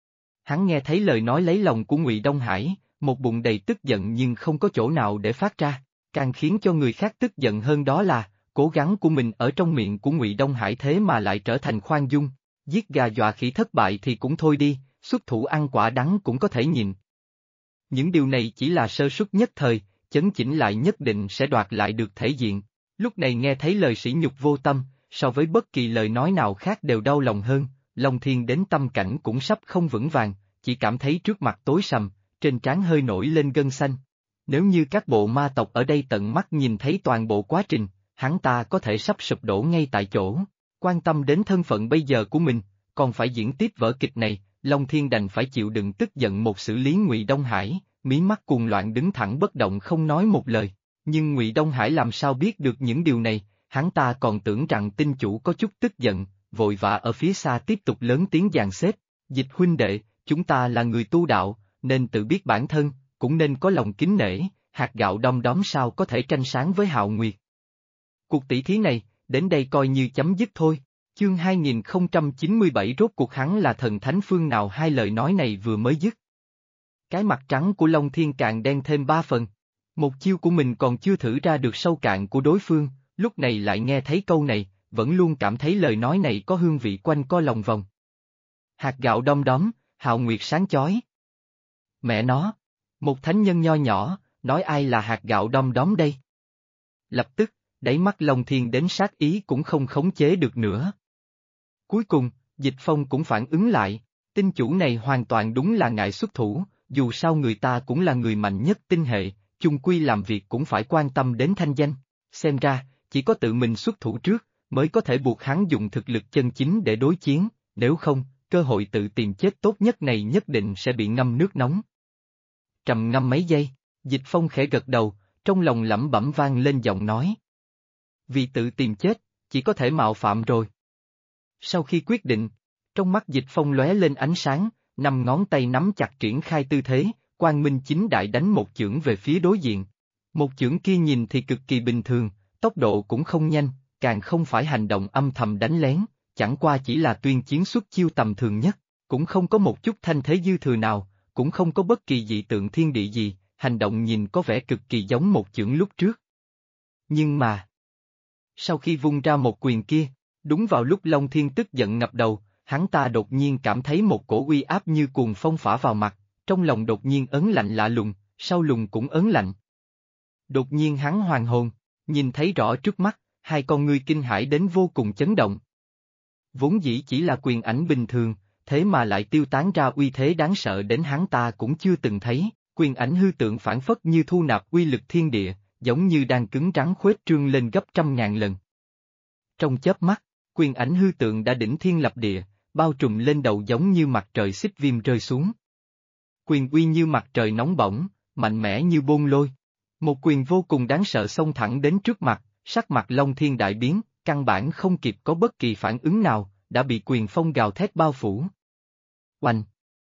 Speaker 1: Hắn nghe thấy lời nói lấy lòng của Ngụy Đông Hải, một bụng đầy tức giận nhưng không có chỗ nào để phát ra, càng khiến cho người khác tức giận hơn đó là, cố gắng của mình ở trong miệng của Ngụy Đông Hải thế mà lại trở thành khoan dung, giết gà dọa khỉ thất bại thì cũng thôi đi, xuất thủ ăn quả đắng cũng có thể nhìn. Những điều này chỉ là sơ suất nhất thời, chấn chỉnh lại nhất định sẽ đoạt lại được thể diện. Lúc này nghe thấy lời sỉ nhục vô tâm, so với bất kỳ lời nói nào khác đều đau lòng hơn, Long Thiên đến tâm cảnh cũng sắp không vững vàng, chỉ cảm thấy trước mặt tối sầm, trên trán hơi nổi lên gân xanh. Nếu như các bộ ma tộc ở đây tận mắt nhìn thấy toàn bộ quá trình, hắn ta có thể sắp sụp đổ ngay tại chỗ. Quan tâm đến thân phận bây giờ của mình, còn phải diễn tiếp vở kịch này, Long Thiên đành phải chịu đựng tức giận một xử lý Ngụy Đông Hải, mí mắt cuồng loạn đứng thẳng bất động không nói một lời. Nhưng Ngụy Đông Hải làm sao biết được những điều này, hắn ta còn tưởng rằng tinh chủ có chút tức giận, vội vã ở phía xa tiếp tục lớn tiếng dàn xếp. Dịch huynh đệ, chúng ta là người tu đạo, nên tự biết bản thân, cũng nên có lòng kính nể, hạt gạo đom đóm sao có thể tranh sáng với Hạo Nguyệt. Cuộc tỷ thí này, đến đây coi như chấm dứt thôi. Chương 2097 rốt cuộc hắn là thần thánh phương nào, hai lời nói này vừa mới dứt. Cái mặt trắng của Long Thiên càng đen thêm 3 phần. Một chiêu của mình còn chưa thử ra được sâu cạn của đối phương, lúc này lại nghe thấy câu này, vẫn luôn cảm thấy lời nói này có hương vị quanh co lòng vòng. Hạt gạo đom đóm, Hạo Nguyệt sáng chói. Mẹ nó, một thánh nhân nho nhỏ, nói ai là hạt gạo đom đóm đây? Lập tức, đáy mắt Long Thiên đến sát ý cũng không khống chế được nữa. Cuối cùng, Dịch Phong cũng phản ứng lại, tinh chủ này hoàn toàn đúng là ngại xuất thủ, dù sao người ta cũng là người mạnh nhất tinh hệ, chung quy làm việc cũng phải quan tâm đến thanh danh. Xem ra, chỉ có tự mình xuất thủ trước, mới có thể buộc hắn dùng thực lực chân chính để đối chiến, nếu không, cơ hội tự tìm chết tốt nhất này nhất định sẽ bị ngâm nước nóng. Trầm ngâm mấy giây, Dịch Phong khẽ gật đầu, trong lòng lẩm bẩm vang lên giọng nói. Vì tự tìm chết, chỉ có thể mạo phạm rồi. Sau khi quyết định, trong mắt Dịch Phong lóe lên ánh sáng, 5 ngón tay nắm chặt triển khai tư thế, Quang Minh chính đại đánh một chưởng về phía đối diện. Một chưởng kia nhìn thì cực kỳ bình thường, tốc độ cũng không nhanh, càng không phải hành động âm thầm đánh lén, chẳng qua chỉ là tuyên chiến xuất chiêu tầm thường nhất, cũng không có một chút thanh thế dư thừa nào, cũng không có bất kỳ dị tượng thiên địa gì, hành động nhìn có vẻ cực kỳ giống một chưởng lúc trước. Nhưng mà, sau khi vung ra một quyền kia, đúng vào lúc Long Thiên tức giận ngập đầu, hắn ta đột nhiên cảm thấy một cổ uy áp như cuồng phong phả vào mặt, trong lòng đột nhiên ớn lạnh lạ lùng, sau lùng cũng ớn lạnh. Đột nhiên hắn hoàn hồn, nhìn thấy rõ trước mắt, hai con ngươi kinh hãi đến vô cùng chấn động. Vốn dĩ chỉ là quyền ảnh bình thường, thế mà lại tiêu tán ra uy thế đáng sợ đến hắn ta cũng chưa từng thấy, quyền ảnh hư tượng phản phất như thu nạp uy lực thiên địa, giống như đang cứng rắn khuếch trương lên gấp trăm ngàn lần. Trong chớp mắt, quyền ảnh hư tượng đã đỉnh thiên lập địa, bao trùm lên đầu giống như mặt trời xích viêm rơi xuống. Quyền uy như mặt trời nóng bỏng, mạnh mẽ như bôn lôi. Một quyền vô cùng đáng sợ xông thẳng đến trước mặt, sắc mặt Long Thiên đại biến, căn bản không kịp có bất kỳ phản ứng nào, đã bị quyền phong gào thét bao phủ. Oanh!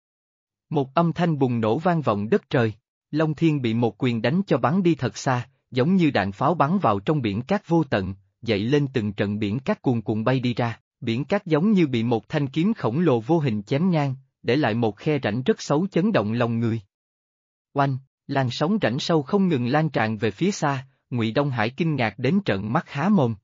Speaker 1: Một âm thanh bùng nổ vang vọng đất trời, Long Thiên bị một quyền đánh cho bắn đi thật xa, giống như đạn pháo bắn vào trong biển cát vô tận, dậy lên từng trận biển cát cuồn cuộn bay đi ra, biển cát giống như bị một thanh kiếm khổng lồ vô hình chém ngang, để lại một khe rãnh rất xấu chấn động lòng người. Oanh! Làn sóng rãnh sâu không ngừng lan tràn về phía xa, Ngụy Đông Hải kinh ngạc đến trợn mắt há mồm.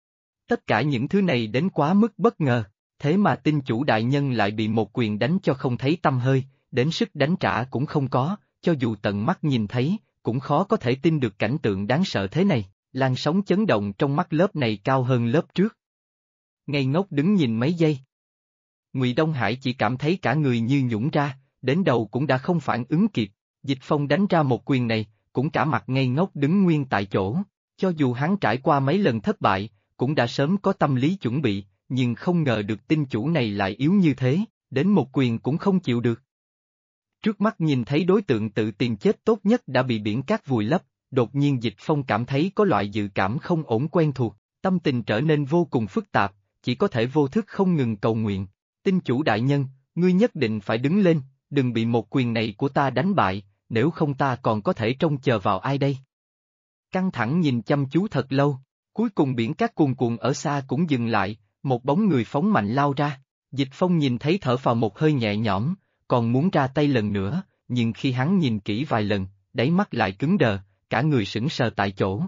Speaker 1: Tất cả những thứ này đến quá mức bất ngờ, thế mà tinh chủ đại nhân lại bị một quyền đánh cho không thấy tăm hơi, đến sức đánh trả cũng không có, cho dù tận mắt nhìn thấy, cũng khó có thể tin được cảnh tượng đáng sợ thế này, làn sóng chấn động trong mắt lớp này cao hơn lớp trước. Ngây ngốc đứng nhìn mấy giây. Ngụy Đông Hải chỉ cảm thấy cả người như nhũn ra, đến đầu cũng đã không phản ứng kịp. Dịch Phong đánh ra một quyền này, cũng cả mặt ngây ngốc đứng nguyên tại chỗ, cho dù hắn trải qua mấy lần thất bại, cũng đã sớm có tâm lý chuẩn bị, nhưng không ngờ được tinh chủ này lại yếu như thế, đến một quyền cũng không chịu được. Trước mắt nhìn thấy đối tượng tự tiền chết tốt nhất đã bị biển cát vùi lấp, đột nhiên Dịch Phong cảm thấy có loại dự cảm không ổn quen thuộc, tâm tình trở nên vô cùng phức tạp, chỉ có thể vô thức không ngừng cầu nguyện. Tinh chủ đại nhân, ngươi nhất định phải đứng lên, đừng bị một quyền này của ta đánh bại, nếu không ta còn có thể trông chờ vào ai đây? Căng thẳng nhìn chăm chú thật lâu, cuối cùng biển cát cuồn cuộn ở xa cũng dừng lại, một bóng người phóng mạnh lao ra. Dịch Phong nhìn thấy thở phào một hơi nhẹ nhõm, còn muốn ra tay lần nữa, nhưng khi hắn nhìn kỹ vài lần, đáy mắt lại cứng đờ, cả người sững sờ tại chỗ.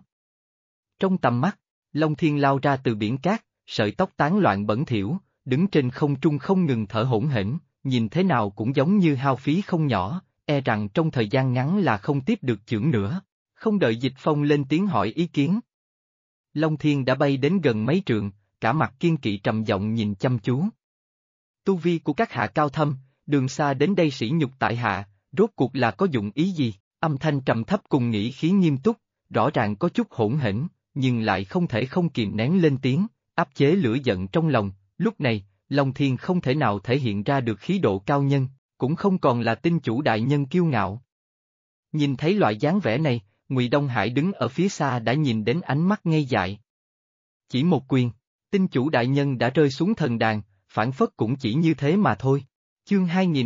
Speaker 1: Trong tầm mắt, Long Thiên lao ra từ biển cát, sợi tóc tán loạn bẩn thỉu, đứng trên không trung không ngừng thở hổn hển, nhìn thế nào cũng giống như hao phí không nhỏ, e rằng trong thời gian ngắn là không tiếp được chưởng nữa. Không đợi Dịch Phong lên tiếng hỏi ý kiến. Long Thiên đã bay đến gần mấy trượng, cả mặt kiên kỵ trầm giọng nhìn chăm chú. Tu vi của các hạ cao thâm, đường xa đến đây sỉ nhục tại hạ, rốt cuộc là có dụng ý gì? Âm thanh trầm thấp cùng nghĩ khí nghiêm túc, rõ ràng có chút hỗn hển, nhưng lại không thể không kìm nén lên tiếng, áp chế lửa giận trong lòng. Lúc này, Long Thiên không thể nào thể hiện ra được khí độ cao nhân, cũng không còn là tinh chủ đại nhân kiêu ngạo. Nhìn thấy loại dáng vẻ này, Ngụy Đông Hải đứng ở phía xa đã nhìn đến ánh mắt ngây dại. Chỉ một quyền, tinh chủ đại nhân đã rơi xuống thần đàn, phản phất cũng chỉ như thế mà thôi. Chương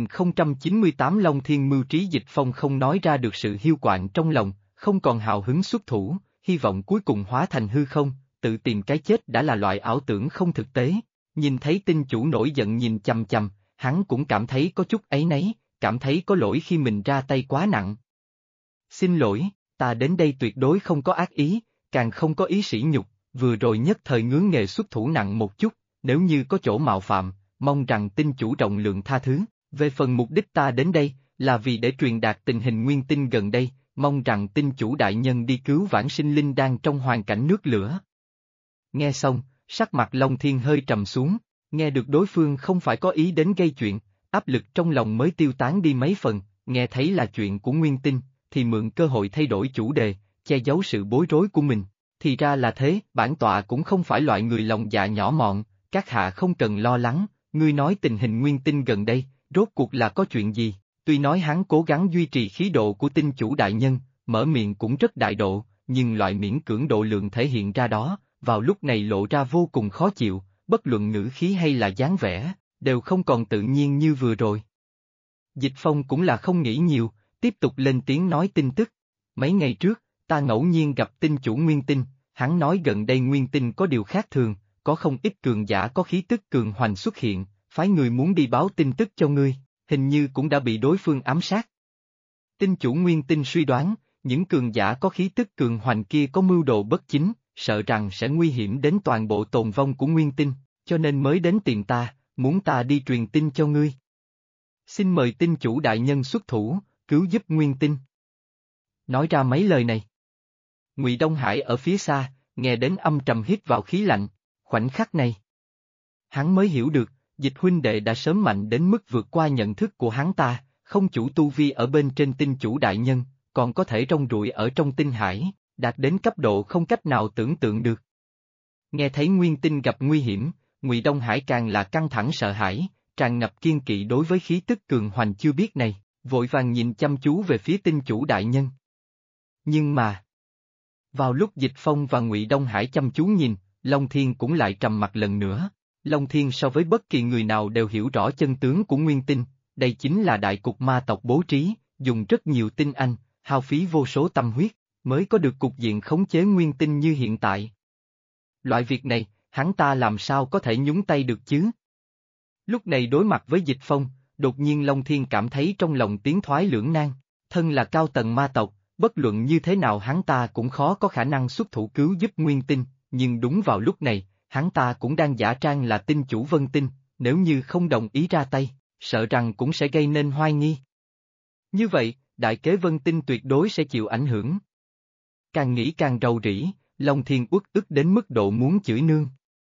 Speaker 1: 2098 Long Thiên mưu trí. Dịch Phong không nói ra được sự hiu quạnh trong lòng, không còn hào hứng xuất thủ, hy vọng cuối cùng hóa thành hư không, tự tìm cái chết đã là loại ảo tưởng không thực tế. Nhìn thấy tinh chủ nổi giận nhìn chằm chằm, hắn cũng cảm thấy có chút áy náy, cảm thấy có lỗi khi mình ra tay quá nặng. Xin lỗi, ta đến đây tuyệt đối không có ác ý, càng không có ý sỉ nhục, vừa rồi nhất thời ngứa nghề xuất thủ nặng một chút, nếu như có chỗ mạo phạm, mong rằng tinh chủ rộng lượng tha thứ. Về phần mục đích ta đến đây, là vì để truyền đạt tình hình nguyên tinh gần đây, mong rằng tinh chủ đại nhân đi cứu vãn sinh linh đang trong hoàn cảnh nước lửa. Nghe xong, sắc mặt Long Thiên hơi trầm xuống, nghe được đối phương không phải có ý đến gây chuyện, áp lực trong lòng mới tiêu tán đi mấy phần, nghe thấy là chuyện của nguyên tinh, thì mượn cơ hội thay đổi chủ đề, che giấu sự bối rối của mình. Thì ra là thế, bản tọa cũng không phải loại người lòng dạ nhỏ mọn, các hạ không cần lo lắng, ngươi nói tình hình nguyên tinh gần đây, rốt cuộc là có chuyện gì? Tuy nói hắn cố gắng duy trì khí độ của tinh chủ đại nhân, mở miệng cũng rất đại độ, nhưng loại miễn cưỡng độ lượng thể hiện ra đó, vào lúc này lộ ra vô cùng khó chịu, bất luận ngữ khí hay là dáng vẻ, đều không còn tự nhiên như vừa rồi. Dịch Phong cũng là không nghĩ nhiều, tiếp tục lên tiếng nói tin tức. Mấy ngày trước, ta ngẫu nhiên gặp tinh chủ nguyên tinh, hắn nói gần đây nguyên tinh có điều khác thường, có không ít cường giả có khí tức cường hoành xuất hiện, phái người muốn đi báo tin tức cho ngươi, hình như cũng đã bị đối phương ám sát. Tinh chủ nguyên tinh suy đoán, những cường giả có khí tức cường hoành kia có mưu đồ bất chính, sợ rằng sẽ nguy hiểm đến toàn bộ tồn vong của nguyên tinh, cho nên mới đến tìm ta, muốn ta đi truyền tin cho ngươi. Xin mời tinh chủ đại nhân xuất thủ, cứu giúp nguyên tinh. Nói ra mấy lời này. Ngụy Đông Hải ở phía xa, nghe đến âm trầm hít vào khí lạnh, khoảnh khắc này. Hắn mới hiểu được, Dịch huynh đệ đã sớm mạnh đến mức vượt qua nhận thức của hắn ta, không chủ tu vi ở bên trên tinh chủ đại nhân, còn có thể rong ruổi ở trong tinh hải, đạt đến cấp độ không cách nào tưởng tượng được. Nghe thấy nguyên tinh gặp nguy hiểm, Ngụy Đông Hải càng là căng thẳng sợ hãi, tràn ngập kiên kỵ đối với khí tức cường hoành chưa biết này, vội vàng nhìn chăm chú về phía tinh chủ đại nhân. Nhưng mà, vào lúc Dịch Phong và Ngụy Đông Hải chăm chú nhìn, Long Thiên cũng lại trầm mặt lần nữa. Long Thiên so với bất kỳ người nào đều hiểu rõ chân tướng của Nguyên Tinh, đây chính là đại cục ma tộc bố trí, dùng rất nhiều tinh anh, hao phí vô số tâm huyết, mới có được cục diện khống chế Nguyên Tinh như hiện tại. Loại việc này, hắn ta làm sao có thể nhúng tay được chứ? Lúc này đối mặt với Dịch Phong, đột nhiên Long Thiên cảm thấy trong lòng tiến thoái lưỡng nan, thân là cao tầng ma tộc, bất luận như thế nào hắn ta cũng khó có khả năng xuất thủ cứu giúp Nguyên Tinh, nhưng đúng vào lúc này, hắn ta cũng đang giả trang là tinh chủ Vân Tinh, nếu như không đồng ý ra tay, sợ rằng cũng sẽ gây nên hoài nghi. Như vậy, đại kế Vân Tinh tuyệt đối sẽ chịu ảnh hưởng. Càng nghĩ càng rầu rĩ, Long Thiên uất ức đến mức độ muốn chửi nương.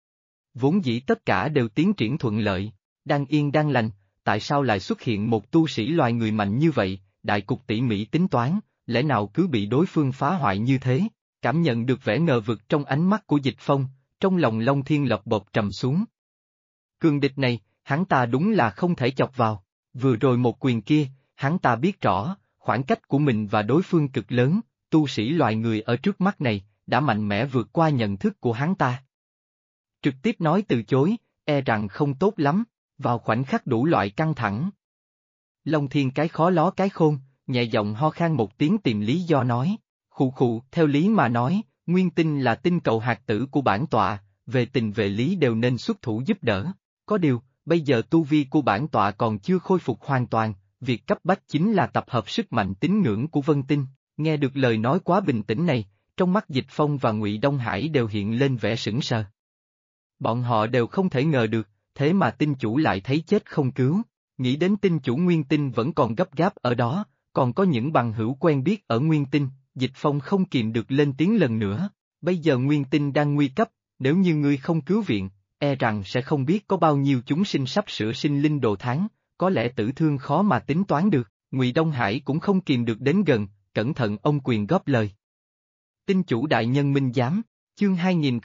Speaker 1: Vốn dĩ tất cả đều tiến triển thuận lợi, đang yên đang lành, tại sao lại xuất hiện một tu sĩ loài người mạnh như vậy, đại cục tỉ mỉ tính toán, lẽ nào cứ bị đối phương phá hoại như thế? Cảm nhận được vẻ ngờ vực trong ánh mắt của Dịch Phong, trong lòng Long Thiên lộc bộc trầm xuống. Cường địch này, hắn ta đúng là không thể chọc vào, vừa rồi một quyền kia, hắn ta biết rõ, khoảng cách của mình và đối phương cực lớn, tu sĩ loài người ở trước mắt này, đã mạnh mẽ vượt qua nhận thức của hắn ta. Trực tiếp nói từ chối, e rằng không tốt lắm, vào khoảnh khắc đủ loại căng thẳng. Long Thiên cái khó ló cái khôn, nhẹ giọng ho khan một tiếng tìm lý do nói, khụ khụ, theo lý mà nói, Nguyên Tinh là tinh cầu hạt tử của bản tọa, về tình về lý đều nên xuất thủ giúp đỡ, có điều, bây giờ tu vi của bản tọa còn chưa khôi phục hoàn toàn, việc cấp bách chính là tập hợp sức mạnh tín ngưỡng của Vân Tinh. Nghe được lời nói quá bình tĩnh này, trong mắt Dịch Phong và Ngụy Đông Hải đều hiện lên vẻ sững sờ. Bọn họ đều không thể ngờ được, thế mà tinh chủ lại thấy chết không cứu, nghĩ đến tinh chủ Nguyên Tinh vẫn còn gấp gáp ở đó, còn có những bằng hữu quen biết ở Nguyên Tinh, Dịch Phong không kìm được lên tiếng lần nữa, bây giờ Nguyên Tinh đang nguy cấp, nếu như ngươi không cứu viện, e rằng sẽ không biết có bao nhiêu chúng sinh sắp sửa sinh linh đồ tháng, có lẽ tử thương khó mà tính toán được, Ngụy Đông Hải cũng không kìm được đến gần, cẩn thận ông quyền góp lời. Tinh chủ đại nhân minh giám, chương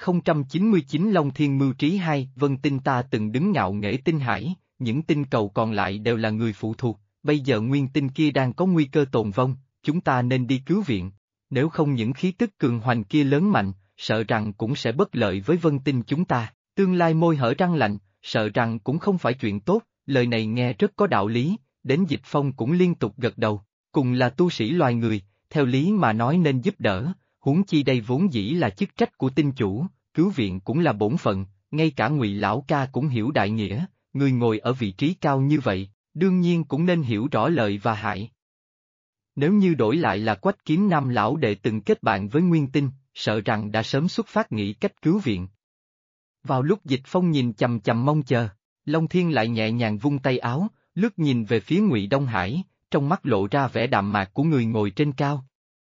Speaker 1: 2099 Long Thiên Mưu Trí 2, Vân Tinh ta từng đứng ngạo nghễ tinh hải, những tinh cầu còn lại đều là người phụ thuộc, bây giờ Nguyên Tinh kia đang có nguy cơ tồn vong, chúng ta nên đi cứu viện, nếu không những khí tức cường hoành kia lớn mạnh, sợ rằng cũng sẽ bất lợi với Vân Tinh chúng ta, tương lai môi hở răng lạnh, sợ rằng cũng không phải chuyện tốt, lời này nghe rất có đạo lý, đến Dịch Phong cũng liên tục gật đầu, cùng là tu sĩ loài người, theo lý mà nói nên giúp đỡ, huống chi đây vốn dĩ là chức trách của tinh chủ, cứu viện cũng là bổn phận, ngay cả Ngụy lão ca cũng hiểu đại nghĩa, người ngồi ở vị trí cao như vậy, đương nhiên cũng nên hiểu rõ lợi và hại. Nếu như đổi lại là Quách Kiếm Nam lão đệ từng kết bạn với Nguyên Tinh, sợ rằng đã sớm xuất phát nghĩ cách cứu viện. Vào lúc Dịch Phong nhìn chằm chằm mong chờ, Long Thiên lại nhẹ nhàng vung tay áo, lướt nhìn về phía Ngụy Đông Hải, trong mắt lộ ra vẻ đạm mạc của người ngồi trên cao.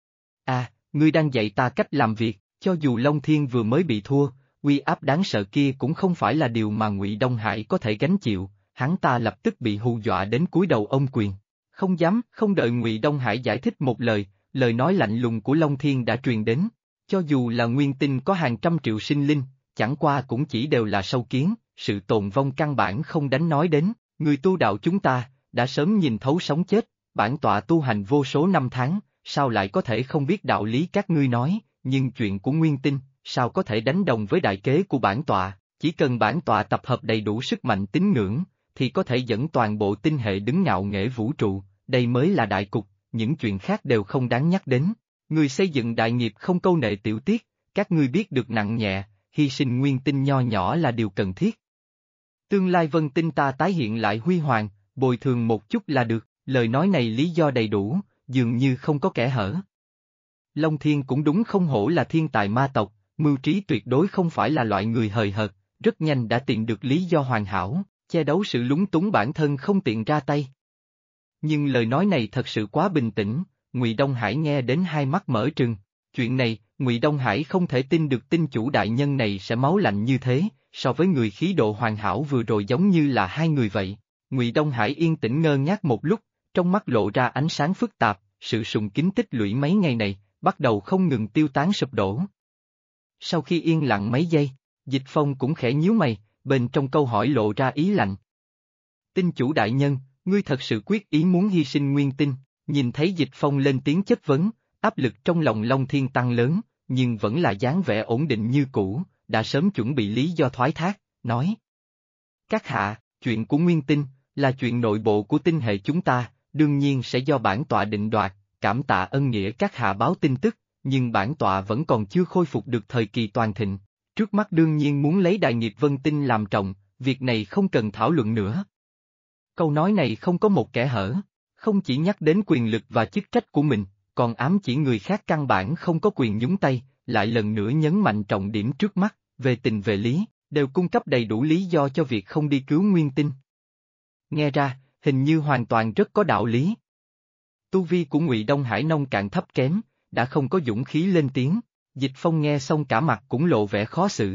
Speaker 1: À, ngươi đang dạy ta cách làm việc, cho dù Long Thiên vừa mới bị thua, uy áp đáng sợ kia cũng không phải là điều mà Ngụy Đông Hải có thể gánh chịu, hắn ta lập tức bị hù dọa đến cúi đầu ôm quyền. Không dám, không đợi Ngụy Đông Hải giải thích một lời, lời nói lạnh lùng của Long Thiên đã truyền đến. Cho dù là Nguyên Tinh có hàng trăm triệu sinh linh, chẳng qua cũng chỉ đều là sâu kiến, sự tồn vong căn bản không đánh nói đến, người tu đạo chúng ta, đã sớm nhìn thấu sống chết, bản tọa tu hành vô số năm tháng, sao lại có thể không biết đạo lý các ngươi nói, nhưng chuyện của Nguyên Tinh, sao có thể đánh đồng với đại kế của bản tọa, chỉ cần bản tọa tập hợp đầy đủ sức mạnh tín ngưỡng, thì có thể dẫn toàn bộ tinh hệ đứng ngạo nghễ vũ trụ, đây mới là đại cục, những chuyện khác đều không đáng nhắc đến. Người xây dựng đại nghiệp không câu nệ tiểu tiết, các ngươi biết được nặng nhẹ, hy sinh Nguyên Tinh nho nhỏ là điều cần thiết. Tương lai Vân Tinh ta tái hiện lại huy hoàng, bồi thường một chút là được, lời nói này lý do đầy đủ, dường như không có kẽ hở. Long Thiên cũng đúng không hổ là thiên tài ma tộc, mưu trí tuyệt đối không phải là loại người hời hợt, rất nhanh đã tìm được lý do hoàn hảo, che đấu sự lúng túng bản thân không tiện ra tay. Nhưng lời nói này thật sự quá bình tĩnh, Ngụy Đông Hải nghe đến hai mắt mở trừng, chuyện này, Ngụy Đông Hải không thể tin được tinh chủ đại nhân này sẽ máu lạnh như thế, so với người khí độ hoàn hảo vừa rồi giống như là hai người vậy. Ngụy Đông Hải yên tĩnh ngơ ngác một lúc, trong mắt lộ ra ánh sáng phức tạp, sự sùng kính tích lũy mấy ngày này, bắt đầu không ngừng tiêu tán sụp đổ. Sau khi yên lặng mấy giây, Dịch Phong cũng khẽ nhíu mày, bên trong câu hỏi lộ ra ý lạnh. Tinh chủ đại nhân, ngươi thật sự quyết ý muốn hy sinh nguyên tinh, nhìn thấy Dịch Phong lên tiếng chất vấn, áp lực trong lòng Long Thiên tăng lớn, nhưng vẫn là dáng vẻ ổn định như cũ, đã sớm chuẩn bị lý do thoái thác, nói. Các hạ, chuyện của nguyên tinh, là chuyện nội bộ của tinh hệ chúng ta, đương nhiên sẽ do bản tọa định đoạt, cảm tạ ân nghĩa các hạ báo tin tức, nhưng bản tọa vẫn còn chưa khôi phục được thời kỳ toàn thịnh, trước mắt đương nhiên muốn lấy đại nghiệp vân tinh làm trọng, việc này không cần thảo luận nữa. Câu nói này không có một kẽ hở, không chỉ nhắc đến quyền lực và chức trách của mình, còn ám chỉ người khác căn bản không có quyền nhúng tay, lại lần nữa nhấn mạnh trọng điểm trước mắt, về tình về lý, đều cung cấp đầy đủ lý do cho việc không đi cứu nguyên tinh. Nghe ra, hình như hoàn toàn rất có đạo lý. Tu vi của Ngụy Đông Hải nông cạn thấp kém, đã không có dũng khí lên tiếng, Dịch Phong nghe xong cả mặt cũng lộ vẻ khó xử.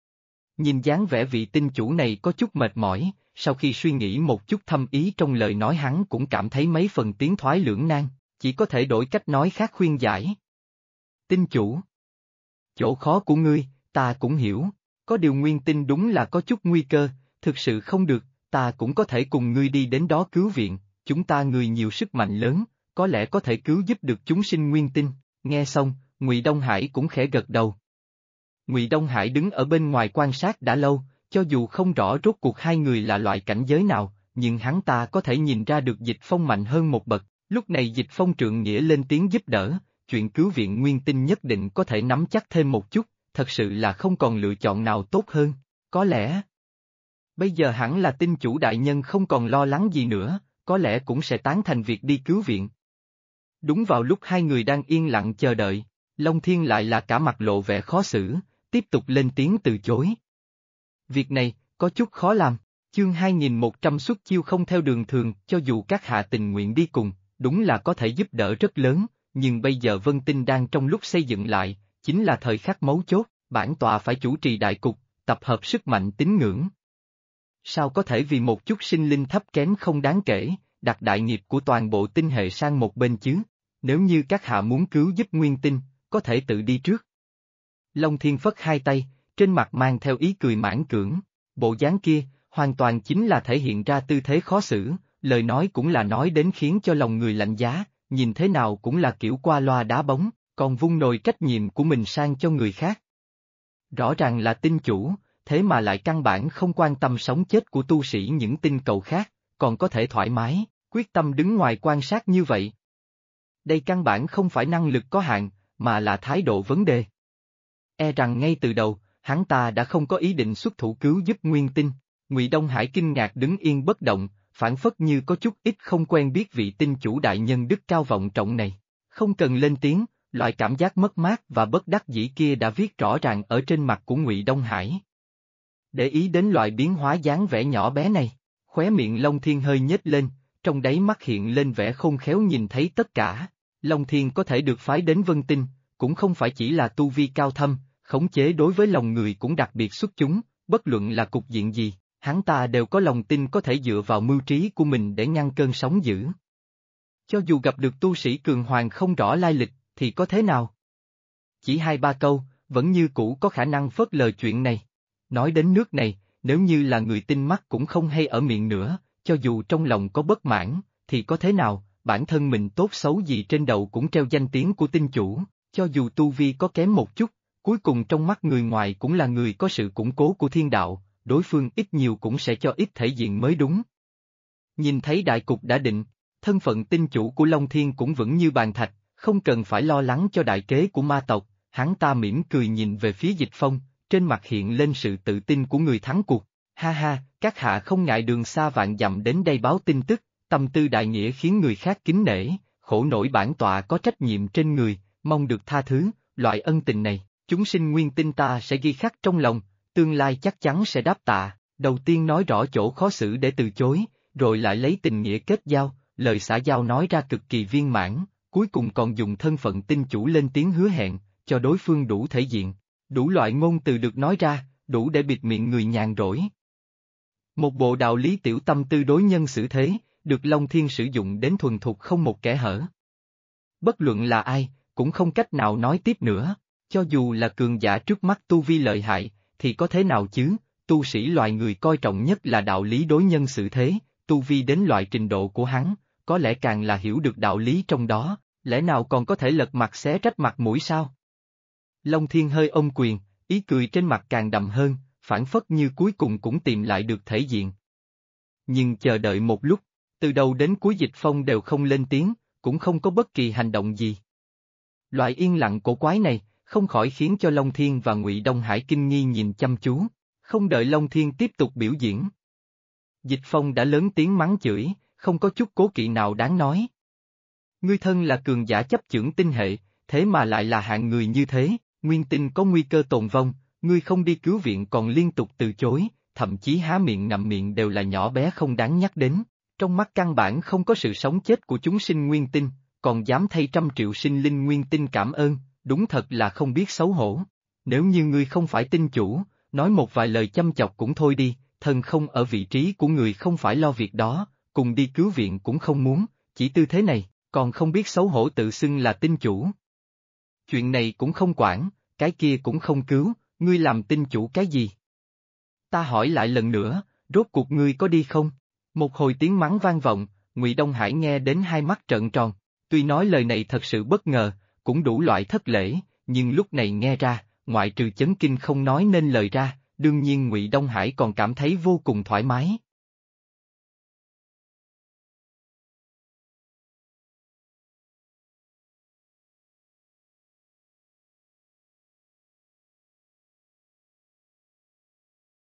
Speaker 1: Nhìn dáng vẻ vị tinh chủ này có chút mệt mỏi, sau khi suy nghĩ một chút thâm ý trong lời nói hắn cũng cảm thấy mấy phần tiến thoái lưỡng nan, chỉ có thể đổi cách nói khác khuyên giải. Tinh chủ, chỗ khó của ngươi, ta cũng hiểu, có điều nguyên tinh đúng là có chút nguy cơ, thực sự không được, ta cũng có thể cùng ngươi đi đến đó cứu viện, chúng ta người nhiều sức mạnh lớn, có lẽ có thể cứu giúp được chúng sinh nguyên tinh. Nghe xong, Ngụy Đông Hải cũng khẽ gật đầu. Ngụy Đông Hải đứng ở bên ngoài quan sát đã lâu, cho dù không rõ rốt cuộc hai người là loại cảnh giới nào, nhưng hắn ta có thể nhìn ra được Dịch Phong mạnh hơn một bậc, lúc này Dịch Phong trượng nghĩa lên tiếng giúp đỡ, chuyện cứu viện nguyên tinh nhất định có thể nắm chắc thêm một chút, thật sự là không còn lựa chọn nào tốt hơn, có lẽ. Bây giờ hẳn là tinh chủ đại nhân không còn lo lắng gì nữa, có lẽ cũng sẽ tán thành việc đi cứu viện. Đúng vào lúc hai người đang yên lặng chờ đợi, Long Thiên lại là cả mặt lộ vẻ khó xử, tiếp tục lên tiếng từ chối. Việc này, có chút khó làm, chương 2100 xuất chiêu không theo đường thường, cho dù các hạ tình nguyện đi cùng, đúng là có thể giúp đỡ rất lớn, nhưng bây giờ Vân Tinh đang trong lúc xây dựng lại, chính là thời khắc mấu chốt, bản tọa phải chủ trì đại cục, tập hợp sức mạnh tín ngưỡng. Sao có thể vì một chút sinh linh thấp kém không đáng kể, đặt đại nghiệp của toàn bộ tinh hệ sang một bên chứ, nếu như các hạ muốn cứu giúp nguyên tinh, có thể tự đi trước. Long Thiên phất hai tay, trên mặt mang theo ý cười mãn cưỡng, bộ dáng kia, hoàn toàn chính là thể hiện ra tư thế khó xử, lời nói cũng là nói đến khiến cho lòng người lạnh giá, nhìn thế nào cũng là kiểu qua loa đá bóng, còn vung nồi trách nhiệm của mình sang cho người khác. Rõ ràng là tinh chủ, thế mà lại căn bản không quan tâm sống chết của tu sĩ những tinh cầu khác, còn có thể thoải mái, quyết tâm đứng ngoài quan sát như vậy. Đây căn bản không phải năng lực có hạn, mà là thái độ vấn đề. E rằng ngay từ đầu, hắn ta đã không có ý định xuất thủ cứu giúp nguyên tinh. Ngụy Đông Hải kinh ngạc đứng yên bất động, phản phất như có chút ít không quen biết vị tinh chủ đại nhân đức cao vọng trọng này. Không cần lên tiếng, loại cảm giác mất mát và bất đắc dĩ kia đã viết rõ ràng ở trên mặt của Ngụy Đông Hải. Để ý đến loại biến hóa dáng vẻ nhỏ bé này, khóe miệng Long Thiên hơi nhếch lên, trong đáy mắt hiện lên vẻ khôn khéo nhìn thấy tất cả. Long Thiên có thể được phái đến Vân Tinh, cũng không phải chỉ là tu vi cao thâm, khống chế đối với lòng người cũng đặc biệt xuất chúng, bất luận là cục diện gì, hắn ta đều có lòng tin có thể dựa vào mưu trí của mình để ngăn cơn sóng dữ. Cho dù gặp được tu sĩ cường hoàng không rõ lai lịch, thì có thế nào? Chỉ hai ba câu, vẫn như cũ có khả năng phớt lờ chuyện này. Nói đến nước này, nếu như là người tinh mắt cũng không hay ở miệng nữa, cho dù trong lòng có bất mãn, thì có thế nào, bản thân mình tốt xấu gì trên đầu cũng treo danh tiếng của tinh chủ, cho dù tu vi có kém một chút, cuối cùng trong mắt người ngoài cũng là người có sự củng cố của thiên đạo, đối phương ít nhiều cũng sẽ cho ít thể diện mới đúng. Nhìn thấy đại cục đã định, thân phận tinh chủ của Long Thiên cũng vững như bàn thạch, không cần phải lo lắng cho đại kế của ma tộc, hắn ta mỉm cười nhìn về phía Dịch Phong, trên mặt hiện lên sự tự tin của người thắng cuộc. Ha ha, các hạ không ngại đường xa vạn dặm đến đây báo tin tức, tâm tư đại nghĩa khiến người khác kính nể, khổ nổi bản tọa có trách nhiệm trên người, mong được tha thứ, loại ân tình này, chúng sinh nguyên tinh ta sẽ ghi khắc trong lòng, tương lai chắc chắn sẽ đáp tạ, đầu tiên nói rõ chỗ khó xử để từ chối, rồi lại lấy tình nghĩa kết giao, lời xã giao nói ra cực kỳ viên mãn, cuối cùng còn dùng thân phận tinh chủ lên tiếng hứa hẹn, cho đối phương đủ thể diện, đủ loại ngôn từ được nói ra, đủ để bịt miệng người nhàn rỗi. Một bộ đạo lý tiểu tâm tư đối nhân xử thế, được Long Thiên sử dụng đến thuần thục không một kẽ hở. Bất luận là ai, cũng không cách nào nói tiếp nữa, cho dù là cường giả trước mắt tu vi lợi hại, thì có thế nào chứ, tu sĩ loài người coi trọng nhất là đạo lý đối nhân xử thế, tu vi đến loại trình độ của hắn, có lẽ càng là hiểu được đạo lý trong đó, lẽ nào còn có thể lật mặt xé rách mặt mũi sao? Long Thiên hơi ôm quyền, ý cười trên mặt càng đậm hơn, phảng phất như cuối cùng cũng tìm lại được thể diện. Nhưng chờ đợi một lúc, từ đầu đến cuối Dịch Phong đều không lên tiếng, cũng không có bất kỳ hành động gì. Loại yên lặng cổ quái này, không khỏi khiến cho Long Thiên và Ngụy Đông Hải kinh nghi nhìn chăm chú, không đợi Long Thiên tiếp tục biểu diễn. Dịch Phong đã lớn tiếng mắng chửi, không có chút cố kỵ nào đáng nói. Ngươi thân là cường giả chấp chưởng tinh hệ, thế mà lại là hạng người như thế, nguyên tinh có nguy cơ tồn vong, ngươi không đi cứu viện còn liên tục từ chối, thậm chí há miệng ngậm miệng đều là nhỏ bé không đáng nhắc đến, trong mắt căn bản không có sự sống chết của chúng sinh nguyên tinh, còn dám thay 100 triệu sinh linh nguyên tinh cảm ơn, đúng thật là không biết xấu hổ. Nếu như ngươi không phải tinh chủ, nói một vài lời châm chọc cũng thôi đi, thần không ở vị trí của người không phải lo việc đó, cùng đi cứu viện cũng không muốn, chỉ tư thế này, còn không biết xấu hổ tự xưng là tinh chủ. Chuyện này cũng không quản, cái kia cũng không cứu, ngươi làm tinh chủ cái gì? Ta hỏi lại lần nữa, rốt cuộc ngươi có đi không? Một hồi tiếng mắng vang vọng, Ngụy Đông Hải nghe đến hai mắt trợn tròn, tuy nói lời này thật sự bất ngờ, cũng đủ loại thất lễ, nhưng lúc này nghe ra, ngoại trừ chấn kinh không nói nên lời ra, đương nhiên Ngụy Đông Hải còn cảm thấy vô cùng thoải mái.